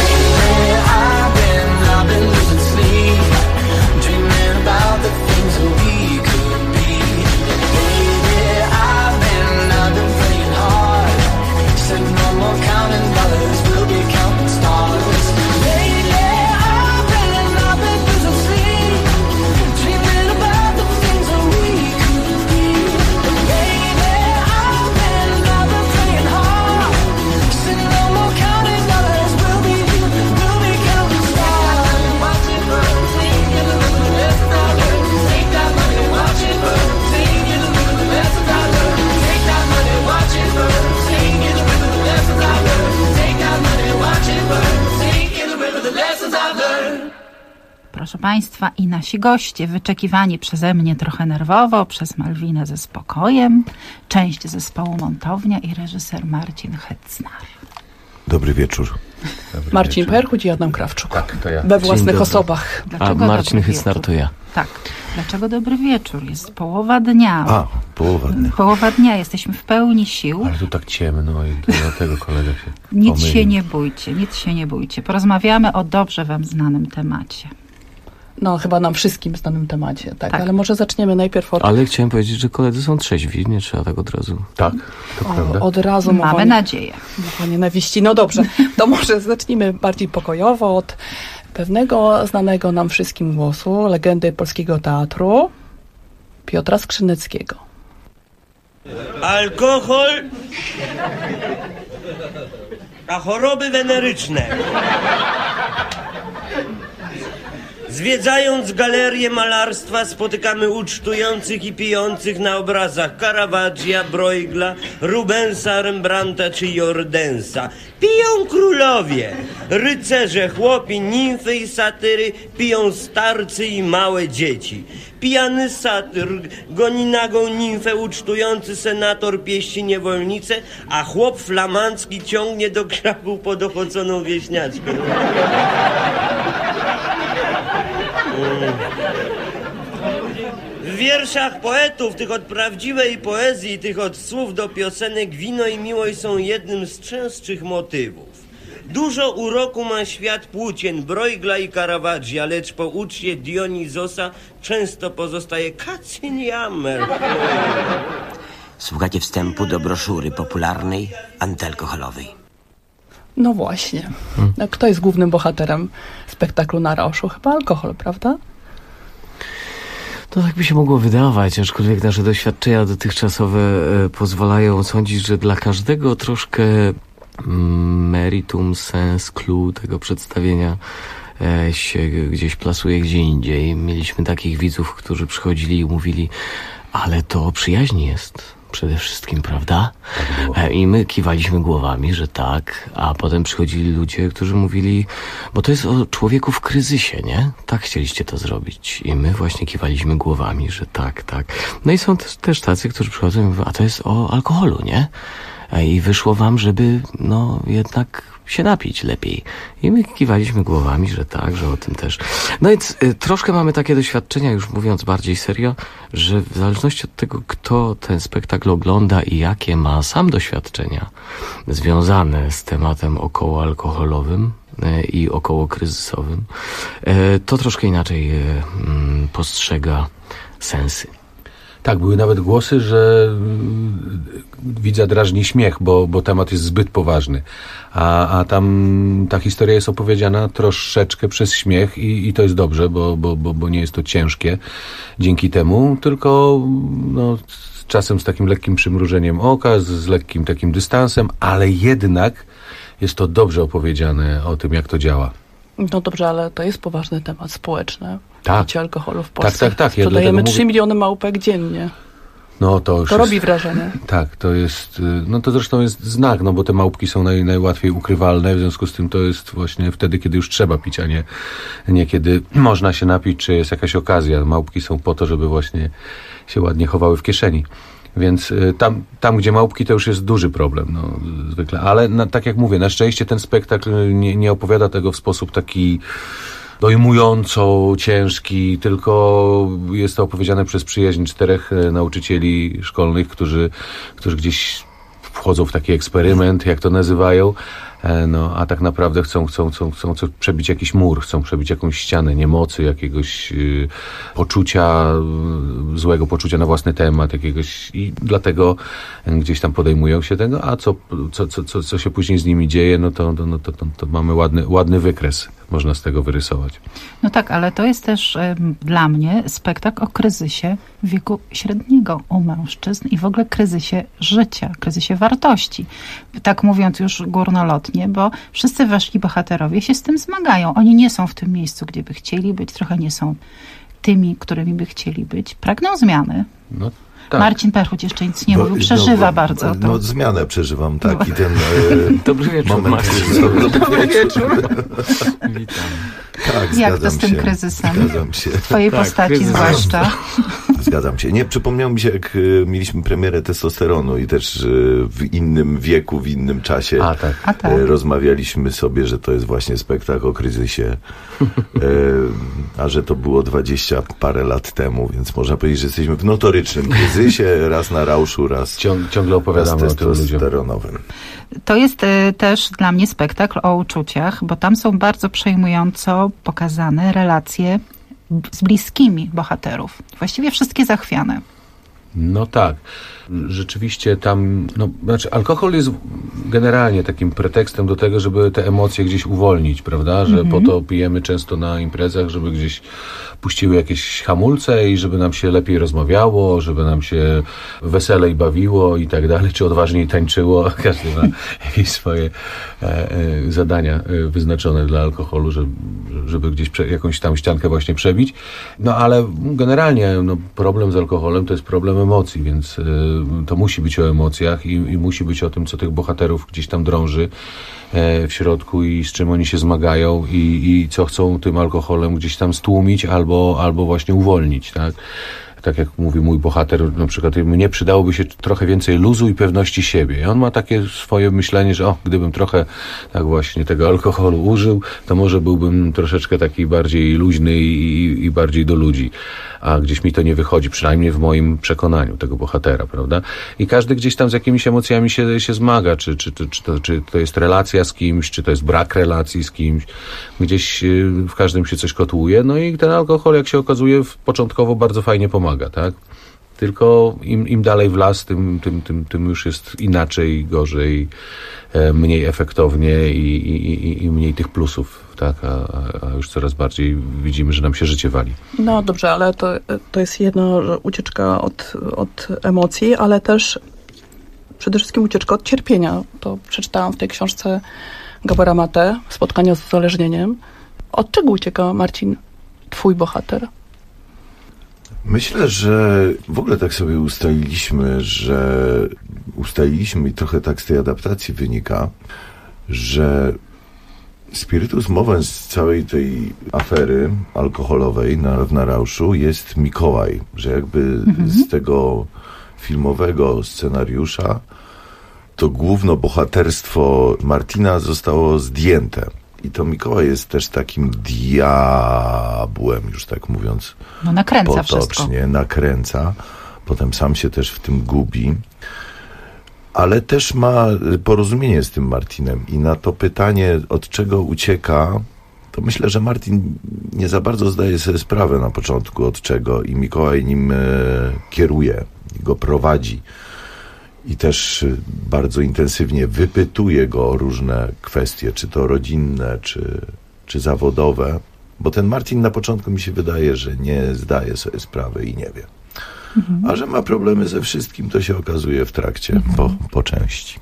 B: I've been losing sleep, dreaming about the things that we could be. Baby, I've been praying hard. Said no more counting dollars, we'll be counting stars. Lately, I've been losing sleep, dreaming about the things that we could be. Baby, I've been praying hard. Said no more counting dollars, we'll be counting stars. Watch it burn, sing in the river the lessons I learned. Take that money, watch it burn, sing in the river the lessons I learned. Take that money, watch it burn, sing in the river the lessons I learned. Take that money, watch it burn, sing in the river the lessons I learned.
T: Proszę Państwa, i nasi goście, wyczekiwani przeze mnie trochę nerwowo, przez Malwinę ze spokojem, część zespołu Montownia i reżyser Marcin Hetzner.
E: Dobry wieczór.
U: Marcin Perchuć i Adam Krawczuk.
E: Tak, to ja.
U: We własnych osobach.
T: Dlaczego
C: Marcin Hetzner to ja.
T: Tak. Dlaczego dobry wieczór? Jest połowa dnia.
E: Połowa dnia.
T: Połowa dnia. Jesteśmy w pełni sił.
E: Ale tu tak ciemno i dlatego kolega się
T: Nic się nie bójcie. Porozmawiamy o dobrze wam znanym temacie.
U: No, chyba nam wszystkim znanym temacie, tak. Ale może zaczniemy najpierw od...
E: Ale chciałem powiedzieć, że koledzy są trzeźwi, nie trzeba tak od razu. Tak, to prawda.
U: Od razu
T: mamy nadzieję.
U: Mowa nienawiści. No dobrze, to może zacznijmy bardziej pokojowo od pewnego znanego nam wszystkim głosu, legendy polskiego teatru, Piotra Skrzyneckiego.
F: Alkohol, a choroby weneryczne. Zwiedzając galerię malarstwa spotykamy ucztujących i pijących na obrazach Caravaggia, Bruegla, Rubensa, Rembrandta czy Jordensa. Piją królowie, rycerze, chłopi, nimfy i satyry, piją starcy i małe dzieci. Pijany satyr goni nagą nimfę, ucztujący senator pieści niewolnicę, a chłop flamandzki ciągnie do krzaku podochodzoną wieśniaczkę. W wierszach poetów, tych od prawdziwej poezji, tych od słów do piosenek, wino i miłość są jednym z częstszych motywów. Dużo uroku ma świat płócien Bruegla i Caravaggia, lecz po uczcie Dionizosa często pozostaje kacynjamer.
V: Słuchacie wstępu do broszury popularnej, antyalkoholowej.
U: No właśnie. A kto jest głównym bohaterem spektaklu Na Rauszu? Chyba alkohol, prawda?
E: To tak by się mogło wydawać, aczkolwiek nasze doświadczenia dotychczasowe pozwalają sądzić, że dla każdego troszkę meritum, sens, clue tego przedstawienia się gdzieś plasuje gdzie indziej. Mieliśmy takich widzów, którzy przychodzili i mówili, ale to o przyjaźni jest przede wszystkim, prawda? I my kiwaliśmy głowami, że tak, a potem przychodzili ludzie, którzy mówili, bo to jest o człowieku w kryzysie, nie? Tak chcieliście to zrobić. I my właśnie kiwaliśmy głowami, że tak, tak. No i są też tacy, którzy przychodzą i mówią, a to jest o alkoholu, nie? I wyszło wam, żeby no jednak się napić lepiej. I my kiwaliśmy głowami, że tak, że o tym też. No więc troszkę mamy takie doświadczenia, już mówiąc bardziej serio, że w zależności od tego, kto ten spektakl ogląda i jakie ma sam doświadczenia związane z tematem okołoalkoholowym i okołokryzysowym, to troszkę inaczej postrzega sensy.
W: Tak, były nawet głosy, że widza drażni śmiech, bo temat jest zbyt poważny. A tam ta historia jest opowiedziana troszeczkę przez śmiech i to jest dobrze, bo nie jest to ciężkie dzięki temu, tylko no, czasem z takim lekkim przymrużeniem oka, z lekkim takim dystansem, ale jednak jest to dobrze opowiedziane o tym, jak to działa.
U: No dobrze, ale to jest poważny temat społeczny.
W: Tak.
U: Picie alkoholu w Polsce.
W: Tak.
U: Sprzedajemy 3 miliony małpek dziennie.
W: No to już
U: to robi wrażenie.
W: Tak, to jest, no to zresztą jest znak, no bo te małpki są najłatwiej ukrywalne, w związku z tym to jest właśnie wtedy, kiedy już trzeba pić, a nie kiedy można się napić, czy jest jakaś okazja. Małpki są po to, żeby właśnie się ładnie chowały w kieszeni. Więc tam gdzie małpki, to już jest duży problem, no, zwykle. Ale tak jak mówię, na szczęście ten spektakl nie opowiada tego w sposób taki dojmująco ciężki, tylko jest to opowiedziane przez przyjaźń 4 nauczycieli szkolnych, którzy gdzieś wchodzą w taki eksperyment, jak to nazywają, no, a tak naprawdę chcą przebić jakiś mur, chcą przebić jakąś ścianę niemocy, jakiegoś poczucia, złego poczucia na własny temat, jakiegoś, i dlatego gdzieś tam podejmują się tego, a co się później z nimi dzieje, no to mamy ładny wykres, można z tego wyrysować.
T: No tak, ale to jest też dla mnie spektakl o kryzysie wieku średniego u mężczyzn i w ogóle kryzysie życia, kryzysie wartości. Tak mówiąc już górnolotnie, bo wszyscy wasi bohaterowie się z tym zmagają. Oni nie są w tym miejscu, gdzie by chcieli być, trochę nie są tymi, którymi by chcieli być. Pragną zmiany.
W: No. Tak.
T: Marcin Perchuć jeszcze nic nie mówił, przeżywa bardzo to.
E: No zmianę przeżywam, tak. I ten
W: Dobry wieczór,
E: moment.
T: Dobry wieczór.
E: Witam. Tak,
T: jak to z tym kryzysem?
E: Zgadzam się.
T: W twojej postaci zwłaszcza.
E: Zgadzam się. Nie, przypomniało mi się, jak mieliśmy premierę Testosteronu i też w innym wieku, w innym czasie rozmawialiśmy sobie, że to jest właśnie spektakl o kryzysie, a że to było 20 parę lat temu, więc można powiedzieć, że jesteśmy w notorycznym kryzysie, raz na Rauszu, raz
W: ciągle opowiadamy o
E: testosteronowym.
T: To jest też dla mnie spektakl o uczuciach, bo tam są bardzo przejmująco pokazane relacje z bliskimi bohaterów. Właściwie wszystkie zachwiane.
W: No tak. Rzeczywiście tam, alkohol jest generalnie takim pretekstem do tego, żeby te emocje gdzieś uwolnić, prawda? Że po to pijemy często na imprezach, żeby gdzieś puściły jakieś hamulce i żeby nam się lepiej rozmawiało, żeby nam się weselej bawiło i tak dalej, czy odważniej tańczyło. Każdy ma jakieś swoje zadania wyznaczone dla alkoholu, żeby gdzieś jakąś tam ściankę właśnie przebić. No ale generalnie problem z alkoholem to jest problem emocji, więc to musi być o emocjach i musi być o tym, co tych bohaterów gdzieś tam drąży w środku i z czym oni się zmagają i co chcą tym alkoholem gdzieś tam stłumić albo właśnie uwolnić, tak? Tak jak mówi mój bohater, na przykład mnie przydałoby się trochę więcej luzu i pewności siebie. I on ma takie swoje myślenie, że gdybym trochę tak właśnie tego alkoholu użył, to może byłbym troszeczkę taki bardziej luźny i bardziej do ludzi. A gdzieś mi to nie wychodzi, przynajmniej w moim przekonaniu tego bohatera, prawda? I każdy gdzieś tam z jakimiś emocjami się zmaga, czy to jest relacja z kimś, czy to jest brak relacji z kimś. Gdzieś w każdym się coś kotłuje, no i ten alkohol, jak się okazuje, początkowo bardzo fajnie pomaga, tak? Tylko im dalej w las, tym już jest inaczej, gorzej, mniej efektownie i mniej tych plusów, tak? A już coraz bardziej widzimy, że nam się życie wali.
U: No dobrze, ale to jest jedno, że ucieczka od emocji, ale też przede wszystkim ucieczka od cierpienia. To przeczytałam w tej książce Gabora Mate, Spotkania z uzależnieniem. Od czego ucieka, Marcin, twój bohater?
A: Myślę, że w ogóle tak sobie ustaliliśmy i trochę tak z tej adaptacji wynika, że spiritus movens z całej tej afery alkoholowej w Narauszu jest Mikołaj, że jakby z tego filmowego scenariusza to głównobohaterstwo Martina zostało zdjęte. I to Mikołaj jest też takim diabłem, już tak mówiąc
T: nakręca
A: potocznie,
T: wszystko.
A: Nakręca. Potem sam się też w tym gubi. Ale też ma porozumienie z tym Martinem. I na to pytanie, od czego ucieka, to myślę, że Martin nie za bardzo zdaje sobie sprawę na początku od czego i Mikołaj nim kieruje, go prowadzi. I też bardzo intensywnie wypytuje go o różne kwestie, czy to rodzinne, czy zawodowe, bo ten Martin na początku mi się wydaje, że nie zdaje sobie sprawy i nie wie. A że ma problemy ze wszystkim, to się okazuje w trakcie, po części.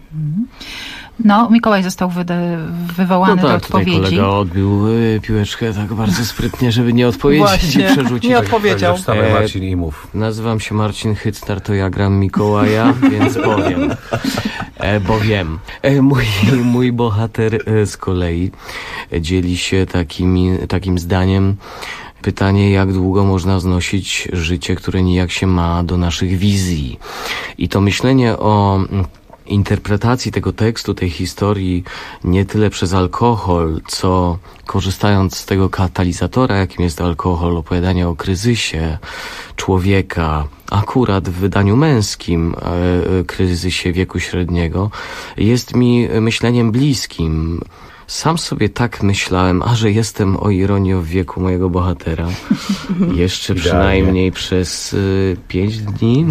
T: No, Mikołaj został wywołany do odpowiedzi.
E: Tutaj kolega odbił piłeczkę tak bardzo sprytnie, żeby nie odpowiedzieć
U: Właśnie,
E: i przerzucić.
U: nie odpowiedział.
W: Marcin i mów.
E: Nazywam się Marcin Hycnar, to ja gram Mikołaja, więc powiem. Bo wiem. Mój bohater z kolei dzieli się takim zdaniem. Pytanie, jak długo można znosić życie, które nijak się ma do naszych wizji. I to myślenie o interpretacji tego tekstu, tej historii nie tyle przez alkohol, co korzystając z tego katalizatora, jakim jest alkohol, opowiadania o kryzysie człowieka, akurat w wydaniu męskim, kryzysie wieku średniego, jest mi myśleniem bliskim. Sam sobie tak myślałem, że jestem, o ironię, w wieku mojego bohatera. Jeszcze przynajmniej przez 5 dni.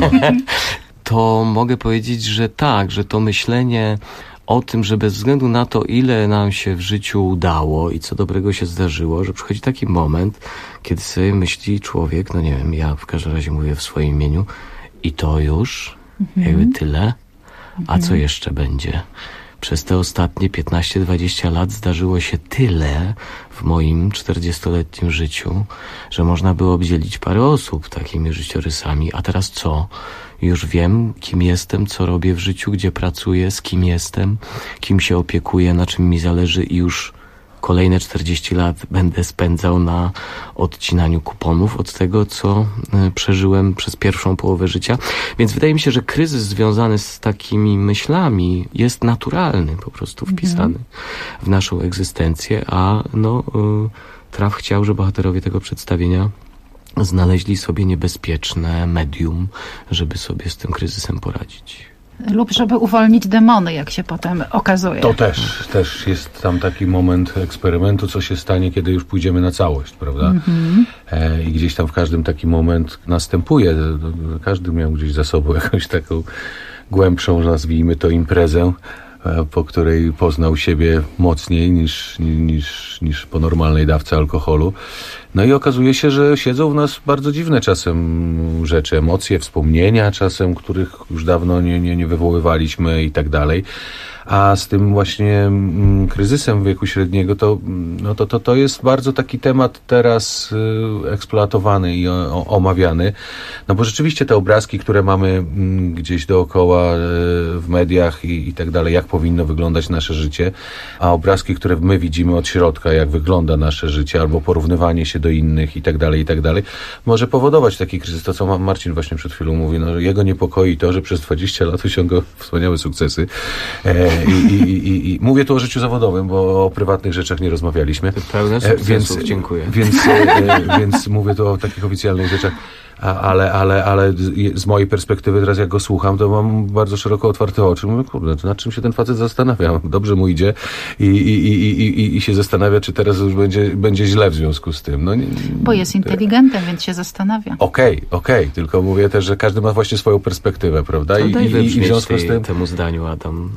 E: To mogę powiedzieć, że tak, że to myślenie o tym, że bez względu na to, ile nam się w życiu udało i co dobrego się zdarzyło, że przychodzi taki moment, kiedy sobie myśli człowiek, no nie wiem, ja w każdym razie mówię w swoim imieniu, i to już, jakby tyle, a co jeszcze będzie? Przez te ostatnie 15-20 lat zdarzyło się tyle w moim 40-letnim życiu, że można było obdzielić parę osób takimi życiorysami. A teraz co? Już wiem, kim jestem, co robię w życiu, gdzie pracuję, z kim jestem, kim się opiekuję, na czym mi zależy i już kolejne 40 lat będę spędzał na odcinaniu kuponów od tego, co przeżyłem przez pierwszą połowę życia. Więc wydaje mi się, że kryzys związany z takimi myślami jest naturalny, po prostu wpisany w naszą egzystencję, a Traf chciał, że bohaterowie tego przedstawienia znaleźli sobie niebezpieczne medium, żeby sobie z tym kryzysem poradzić.
T: Lub żeby uwolnić demony, jak się potem okazuje.
W: To też jest tam taki moment eksperymentu, co się stanie, kiedy już pójdziemy na całość, prawda? I gdzieś tam w każdym taki moment następuje. Każdy miał gdzieś za sobą jakąś taką głębszą, nazwijmy to, imprezę, po której poznał siebie mocniej niż po normalnej dawce alkoholu. No i okazuje się, że siedzą w nas bardzo dziwne czasem rzeczy, emocje, wspomnienia czasem, których już dawno nie wywoływaliśmy i tak dalej. A z tym właśnie kryzysem wieku średniego to jest bardzo taki temat teraz eksploatowany i omawiany. No bo rzeczywiście te obrazki, które mamy gdzieś dookoła w mediach i tak dalej, jak powinno wyglądać nasze życie, a obrazki, które my widzimy od środka, jak wygląda nasze życie, albo porównywanie się do innych i tak dalej, może powodować taki kryzys. To, co Marcin właśnie przed chwilą mówi, no, że jego niepokoi to, że przez 20 lat osiągał wspaniałe sukcesy. I mówię tu o życiu zawodowym, bo o prywatnych rzeczach nie rozmawialiśmy.
E: Pełne sukcesów, dziękuję.
W: Więc mówię tu o takich oficjalnych rzeczach. Ale z mojej perspektywy teraz jak go słucham, to mam bardzo szeroko otwarte oczy. Mówię, kurde, to nad czym się ten facet zastanawia? Dobrze mu idzie i się zastanawia, czy teraz już będzie źle w związku z tym. No,
T: bo jest inteligentem, więc się zastanawia.
W: Okej, tylko mówię też, że każdy ma właśnie swoją perspektywę, prawda?
E: I w związku z tym temu zdaniu, Adam.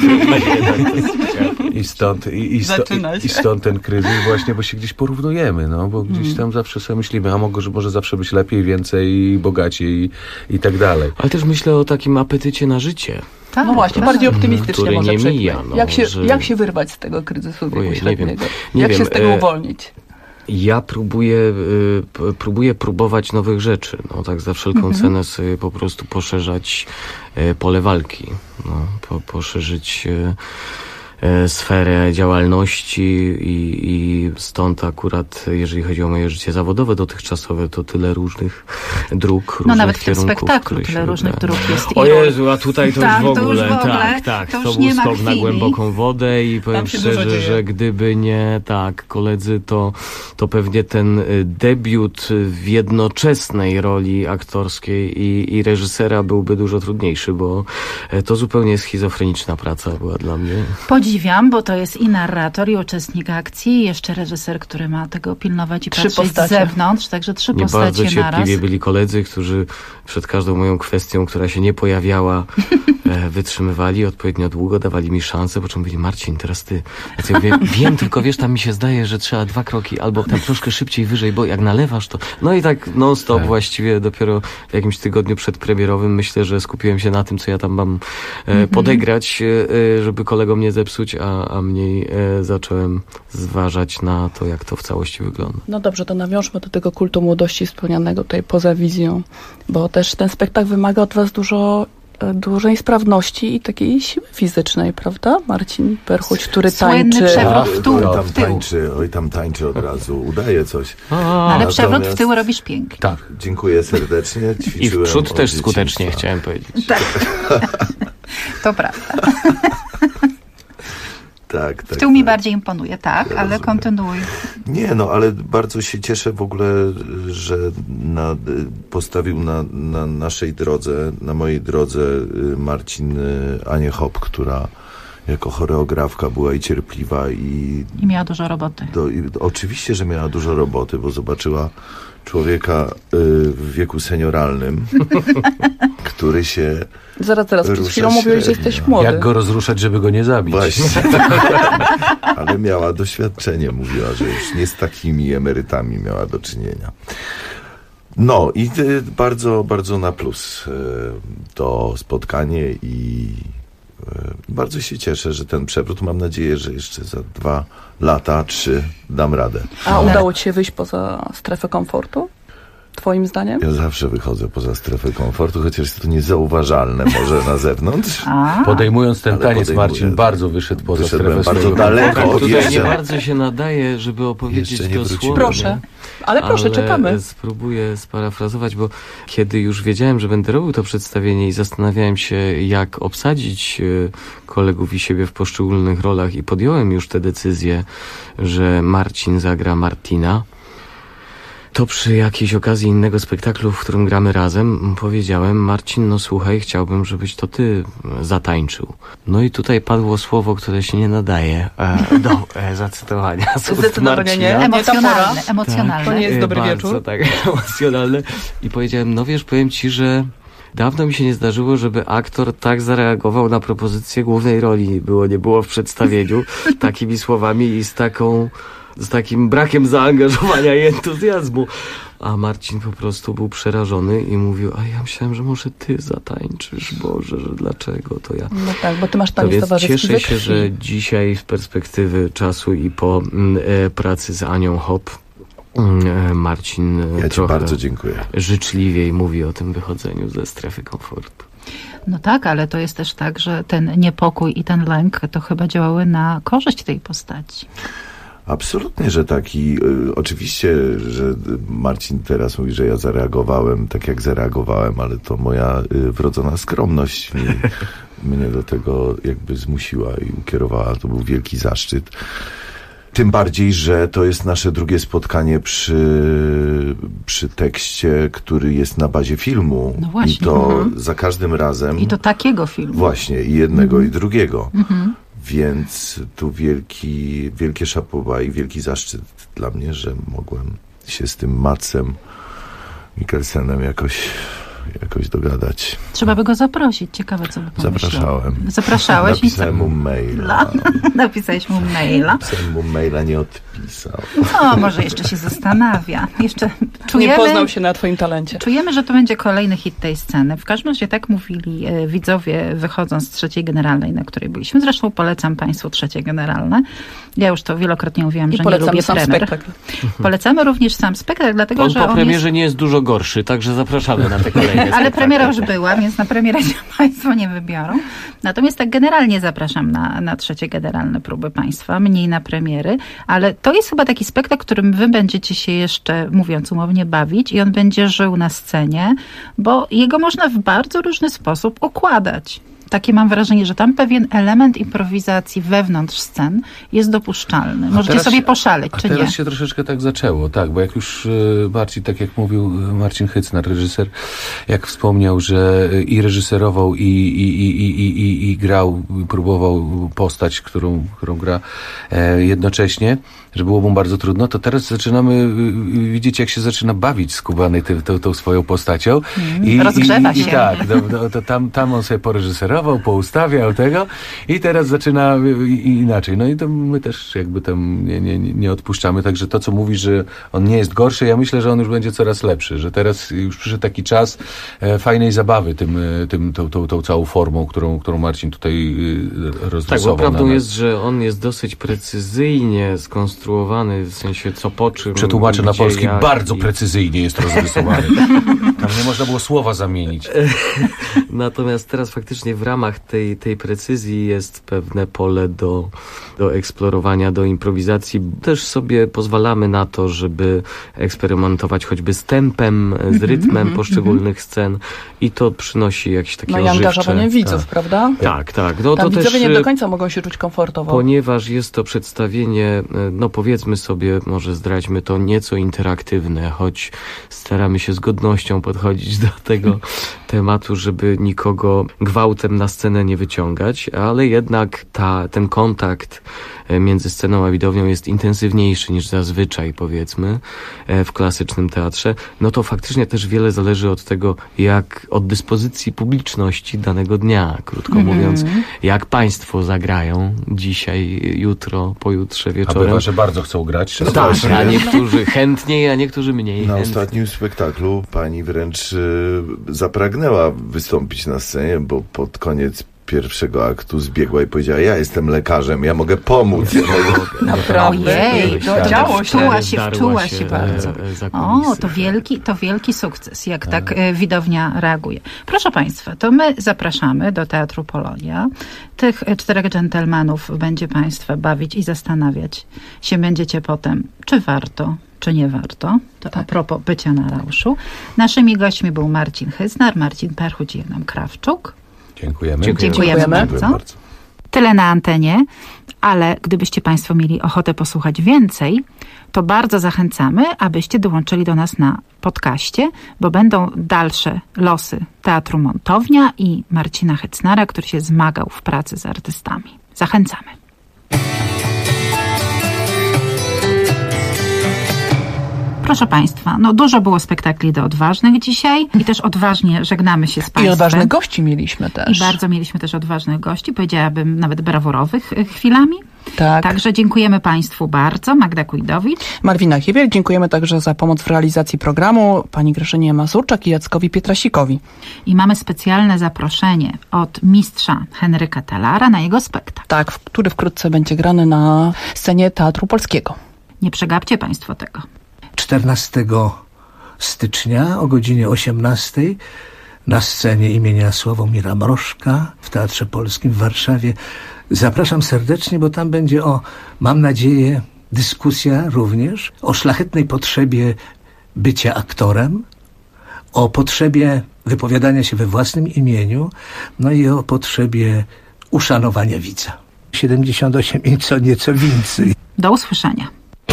W: I stąd ten kryzys właśnie, bo się gdzieś porównujemy, no, bo gdzieś tam zawsze sobie myślimy, a może zawsze być lepiej, więcej, bogaciej i tak dalej.
E: Ale też myślę o takim apetycie na życie.
U: No właśnie, bardziej optymistycznie może
E: nie mija,
U: jak się wyrwać z tego kryzysu wieku średniego?
E: Nie
U: jak
E: wiem,
U: się z tego uwolnić?
E: Ja próbuję próbować nowych rzeczy. No, tak za wszelką cenę sobie po prostu poszerzać pole walki. No, poszerzyć sferę działalności i stąd akurat, jeżeli chodzi o moje życie zawodowe dotychczasowe, to tyle różnych dróg, różnych
T: nawet w tym
E: kierunków,
T: spektaklu tyle różnych dróg jest.
E: O Jezu, a tutaj to
T: tak,
E: już w ogóle,
T: tak,
E: to był skok na głęboką wodę i powiem szczerze, że gdyby nie koledzy, to pewnie ten debiut w jednoczesnej roli aktorskiej i reżysera byłby dużo trudniejszy, bo to zupełnie schizofreniczna praca była dla mnie.
T: Podziwiam, bo to jest i narrator, i uczestnik akcji, i jeszcze reżyser, który ma tego pilnować i patrzeć z zewnątrz, także 3 postacie
E: bardzo
T: naraz.
E: cierpliwie byli koledzy, którzy przed każdą moją kwestią, która się nie pojawiała, wytrzymywali odpowiednio długo, dawali mi szansę, po czym mówili, Marcin, teraz ty. Ja wiem, tylko wiesz, tam mi się zdaje, że trzeba 2 kroki, albo tam troszkę szybciej, wyżej, bo jak nalewasz, to... No i tak non-stop właściwie dopiero w jakimś tygodniu przedpremierowym myślę, że skupiłem się na tym, co ja tam mam podegrać, żeby kolegom nie zepsuć, a mniej zacząłem zważać na to, jak to w całości wygląda.
U: No dobrze, to nawiążmy do tego kultu młodości wspomnianego tutaj poza wizją, bo też ten spektakl wymaga od was dużej sprawności i takiej siły fizycznej, prawda? Marcin Perchuć, który tańczy.
T: Przewrót w tył.
A: Oj, tam tańczy od razu, udaje coś.
T: Ale przewrót w tył robisz pięknie.
W: Tak.
A: Dziękuję serdecznie.
E: I w przód też skutecznie, chciałem powiedzieć.
T: Tak. To prawda.
A: Tak,
T: w tył mi bardziej imponuje, ale kontynuuj.
A: Nie, ale bardzo się cieszę w ogóle, że postawił na naszej drodze, na mojej drodze Marcin Anię Hop, która jako choreografka była i cierpliwa i miała dużo roboty. Oczywiście, że miała dużo roboty, bo zobaczyła człowieka w wieku senioralnym, który się
U: Zaraz, przed chwilą mówiłeś, że jesteś młody.
W: Jak go rozruszać, żeby go nie zabić?
A: Właśnie. Ale miała doświadczenie, mówiła, że już nie z takimi emerytami miała do czynienia. No i bardzo, bardzo na plus to spotkanie i bardzo się cieszę, że ten przewrót, mam nadzieję, że jeszcze za 2 lata, 3 dam radę.
U: A udało ci się wyjść poza strefę komfortu? Twoim zdaniem?
A: Ja zawsze wychodzę poza strefę komfortu, chociaż jest to niezauważalne może na zewnątrz.
W: Podejmując ten taniec, Marcin bardzo wyszedł poza strefę
A: bardzo daleko.
E: Tutaj nie bardzo się nadaje, żeby opowiedzieć to słowo.
U: Proszę, ale proszę, czekamy.
E: Spróbuję sparafrazować, bo kiedy już wiedziałem, że będę robił to przedstawienie i zastanawiałem się, jak obsadzić kolegów i siebie w poszczególnych rolach i podjąłem już tę decyzję, że Marcin zagra Martina, to przy jakiejś okazji innego spektaklu, w którym gramy razem, powiedziałem: Marcin, no słuchaj, chciałbym, żebyś to ty zatańczył. No i tutaj padło słowo, które się nie nadaje do zacytowania.
U: Zdecydowanie nie.
T: Emocjonalne.
U: To nie jest dobry
E: bardzo,
U: wieczór.
E: Tak, emocjonalne. I powiedziałem: no wiesz, powiem ci, że dawno mi się nie zdarzyło, żeby aktor tak zareagował na propozycję głównej roli. Nie było w przedstawieniu takimi słowami i z takim brakiem zaangażowania i entuzjazmu. A Marcin po prostu był przerażony i mówił: a ja myślałem, że może ty zatańczysz, Boże, że dlaczego to ja.
U: No tak, bo ty masz taniec towarzyski.
E: Cieszę się, że dzisiaj z perspektywy czasu i po pracy z Anią Hop Marcin trochę
A: bardzo dziękuję.
E: życzliwiej mówi o tym wychodzeniu ze strefy komfortu.
T: No tak, ale to jest też tak, że ten niepokój i ten lęk to chyba działały na korzyść tej postaci.
A: Absolutnie, że tak. I oczywiście, że Marcin teraz mówi, że ja zareagowałem tak, jak zareagowałem, ale to moja wrodzona skromność mnie do tego jakby zmusiła i ukierowała. To był wielki zaszczyt. Tym bardziej, że to jest nasze drugie spotkanie przy tekście, który jest na bazie filmu.
T: No właśnie.
A: I to za każdym razem...
T: I to takiego filmu.
A: Właśnie, i jednego, i drugiego. Więc tu wielkie szapoba i wielki zaszczyt dla mnie, że mogłem się z tym Matsem Mikkelsenem jakoś dogadać.
T: Trzeba by go zaprosić. Ciekawe, co by pomyślał.
A: Zapraszałem.
T: Zapraszałeś?
A: Napisałem mu maila.
T: Napisałeś mu maila?
A: Napisałem mu maila, nie odpisał.
T: O, może jeszcze się zastanawia.
U: Nie poznał się na twoim talencie.
T: Czujemy, że to będzie kolejny hit tej sceny. W każdym razie tak mówili widzowie, wychodząc z Trzeciej Generalnej, na której byliśmy. Zresztą polecam Państwu Trzecie Generalne. Ja już to wielokrotnie mówiłam, że nie lubię premier. Polecamy również sam spektakl, dlatego że
E: po premierze nie jest dużo gorszy, także zapraszamy na te kolejne.
T: Ale premiera już była, więc na premierę się Państwo nie wybiorą. Natomiast tak generalnie zapraszam na Trzecie Generalne próby Państwa, mniej na premiery, ale to jest chyba taki spektakl, którym wy będziecie się jeszcze, mówiąc umownie, bawić i on będzie żył na scenie, bo jego można w bardzo różny sposób układać. Takie mam wrażenie, że tam pewien element improwizacji wewnątrz scen jest dopuszczalny. Możecie sobie poszaleć, czy nie?
W: Teraz się troszeczkę tak zaczęło, tak, bo jak już Marcin, tak jak mówił Marcin Hycnar, reżyser, jak wspomniał, że i reżyserował, i grał, próbował postać, którą gra jednocześnie, że było mu bardzo trudno, to teraz zaczynamy widzieć, jak się zaczyna bawić skubany tą swoją postacią.
T: Rozgrzewa się.
W: Tak, to tam on sobie poreżyserował, poustawiał tego i teraz zaczyna inaczej. No i to my też jakby tam nie odpuszczamy. Także to, co mówisz, że on nie jest gorszy, ja myślę, że on już będzie coraz lepszy, że teraz już przyszedł taki czas fajnej zabawy tą całą formą, którą Marcin tutaj rozrysował.
E: Tak, bo prawdą jest, że on jest dosyć precyzyjnie skonstruowany, w sensie co po czym.
W: Przetłumaczę na polski, bardzo precyzyjnie jest rozrysowany. Tam nie można było słowa zamienić.
E: Natomiast teraz faktycznie w ramach tej precyzji jest pewne pole do eksplorowania, do improwizacji. Też sobie pozwalamy na to, żeby eksperymentować choćby z tempem, z rytmem poszczególnych scen i to przynosi jakieś takie
U: i angażowanie widzów, prawda?
E: Tak.
U: No, tam to widzowie nie do końca mogą się czuć komfortowo.
E: Ponieważ jest to przedstawienie, no powiedzmy sobie, może zdradźmy to, nieco interaktywne, choć staramy się z godnością podchodzić do tego tematu, żeby nikogo gwałtem na scenę nie wyciągać, ale jednak ten kontakt między sceną a widownią jest intensywniejszy niż zazwyczaj, powiedzmy, w klasycznym teatrze. No to faktycznie też wiele zależy od tego, od dyspozycji publiczności danego dnia, krótko mówiąc, jak państwo zagrają dzisiaj, jutro, pojutrze wieczorem.
W: A bywa, że bardzo chcą grać.
E: No tak, a niektórzy chętniej, a niektórzy mniej.
A: Na ostatnim spektaklu pani wręcz zapragnęła wystąpić na scenie, bo pod koniec pierwszego aktu zbiegła i powiedziała: ja jestem lekarzem, ja mogę pomóc.
T: Ojej, wczuła się bardzo. O, to wielki sukces, jak tak widownia reaguje. Proszę Państwa, to my zapraszamy do Teatru Polonia. Tych 4 dżentelmenów będzie Państwa bawić i zastanawiać się będziecie potem, czy warto, czy nie warto. To a propos bycia na rauszu. Naszymi gośćmi był Marcin Hycnar, Marcin Perchuć i Adam Krawczuk.
W: Dziękujemy.
T: Dziękujemy bardzo. Tyle na antenie, ale gdybyście Państwo mieli ochotę posłuchać więcej, to bardzo zachęcamy, abyście dołączyli do nas na podcaście, bo będą dalsze losy Teatru Montownia i Marcina Hecnara, który się zmagał w pracy z artystami. Zachęcamy. Proszę Państwa, no dużo było spektakli do odważnych dzisiaj i też odważnie żegnamy się z Państwem.
U: I odważnych gości mieliśmy też.
T: I bardzo mieliśmy też odważnych gości, powiedziałabym nawet brawurowych chwilami.
U: Tak.
T: Także dziękujemy Państwu bardzo. Magda Kujdowicz.
U: Malwina Chiewiel. Dziękujemy także za pomoc w realizacji programu pani Graszynie Mazurczak i Jackowi Pietrasikowi.
T: I mamy specjalne zaproszenie od mistrza Henryka Talara na jego spektakl.
U: Tak, który wkrótce będzie grany na scenie Teatru Polskiego.
T: Nie przegapcie Państwo tego.
D: 14 stycznia o godzinie 18 na scenie imienia Sławomira Mrożka w Teatrze Polskim w Warszawie. Zapraszam serdecznie, bo tam będzie mam nadzieję, dyskusja również o szlachetnej potrzebie bycia aktorem, o potrzebie wypowiadania się we własnym imieniu, no i o potrzebie uszanowania widza. 78 i co nieco więcej.
T: Do usłyszenia.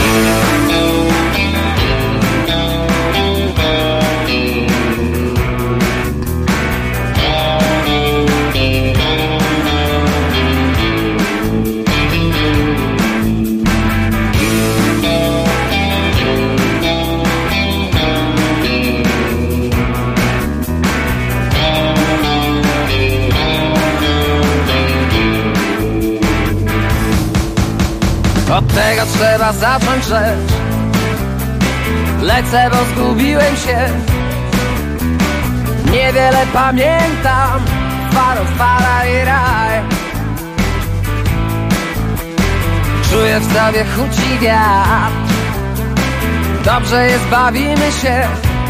B: Od tego trzeba zacząć rzecz. Lecę, bo zgubiłem się. Niewiele pamiętam. Fara i raj. Czuję w sobie huci wiatr. Dobrze jest, bawimy się.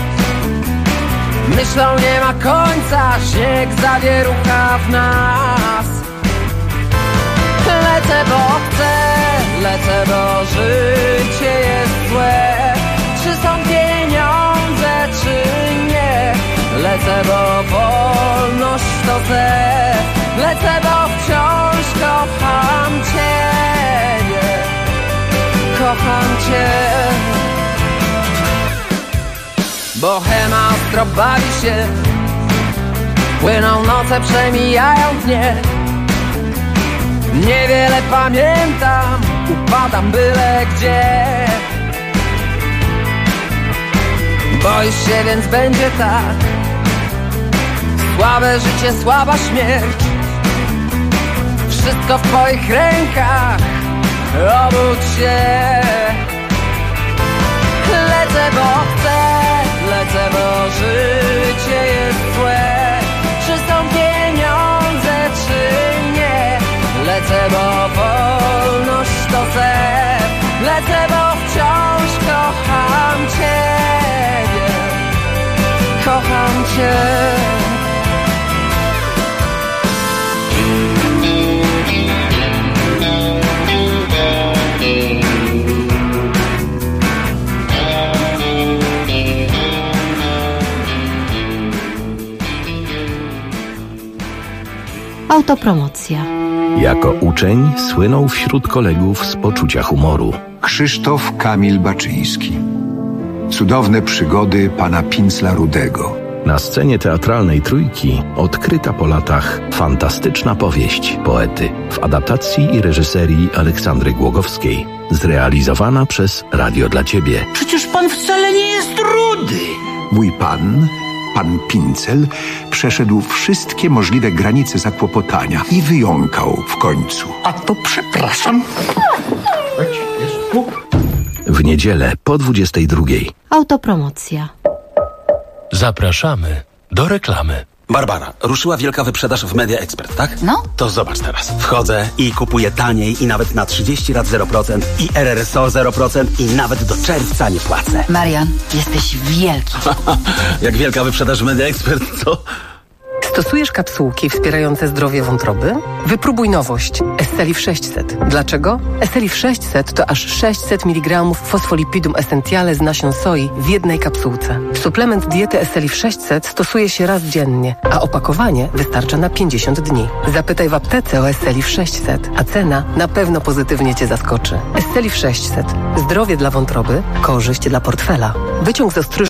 B: Myślą nie ma końca. Śnieg zawierucha w nas. Lecę, bo chcę. Lecę, bo życie jest złe. Czy są pieniądze, czy nie? Lecę, bo wolność to zew. Lecę, bo wciąż kocham Ciebie. Kocham Cię. Bohema ostro bawi się. Płyną noce, przemijają dnie. Niewiele pamiętam, upadam byle gdzie. Boisz się, więc będzie tak. Słabe życie, słaba śmierć. Wszystko w twoich rękach. Obudź się. Lecę, bo chcę. Lecę, bo życie jest złe. Czy są pieniądze, czy nie? Lecę, bo wolność to zew. Lecę, bo wciąż kocham Ciebie. Kocham Cię.
G: Autopromocja.
J: Jako uczeń słynął wśród kolegów z poczucia humoru.
H: Krzysztof Kamil Baczyński. Cudowne przygody pana Pincla Rudego.
J: Na scenie teatralnej Trójki odkryta po latach fantastyczna powieść poety w adaptacji i reżyserii Aleksandry Głogowskiej, zrealizowana przez Radio dla Ciebie.
X: Przecież pan wcale nie jest rudy.
H: Mój pan Pincel, przeszedł wszystkie możliwe granice zakłopotania i wyjąkał w końcu.
X: A to przepraszam.
J: W niedzielę po 22:00.
G: Autopromocja.
C: Zapraszamy do reklamy.
L: Barbara, ruszyła wielka wyprzedaż w Media Expert, tak?
K: No.
L: To zobacz teraz. Wchodzę i kupuję taniej i nawet na 30 lat 0% i RRSO 0% i nawet do czerwca nie płacę.
K: Marian, jesteś wielki.
L: Jak wielka wyprzedaż w Media Expert, to...
I: Stosujesz kapsułki wspierające zdrowie wątroby? Wypróbuj nowość Esselif 600. Dlaczego? Esselif 600 to aż 600 mg fosfolipidum essentiale z nasion soi w jednej kapsułce. Suplement diety Esselif 600 stosuje się raz dziennie, a opakowanie wystarcza na 50 dni. Zapytaj w aptece o Esselif 600, a cena na pewno pozytywnie Cię zaskoczy. Esselif 600. Zdrowie dla wątroby, korzyść dla portfela. Wyciąg z ostryżu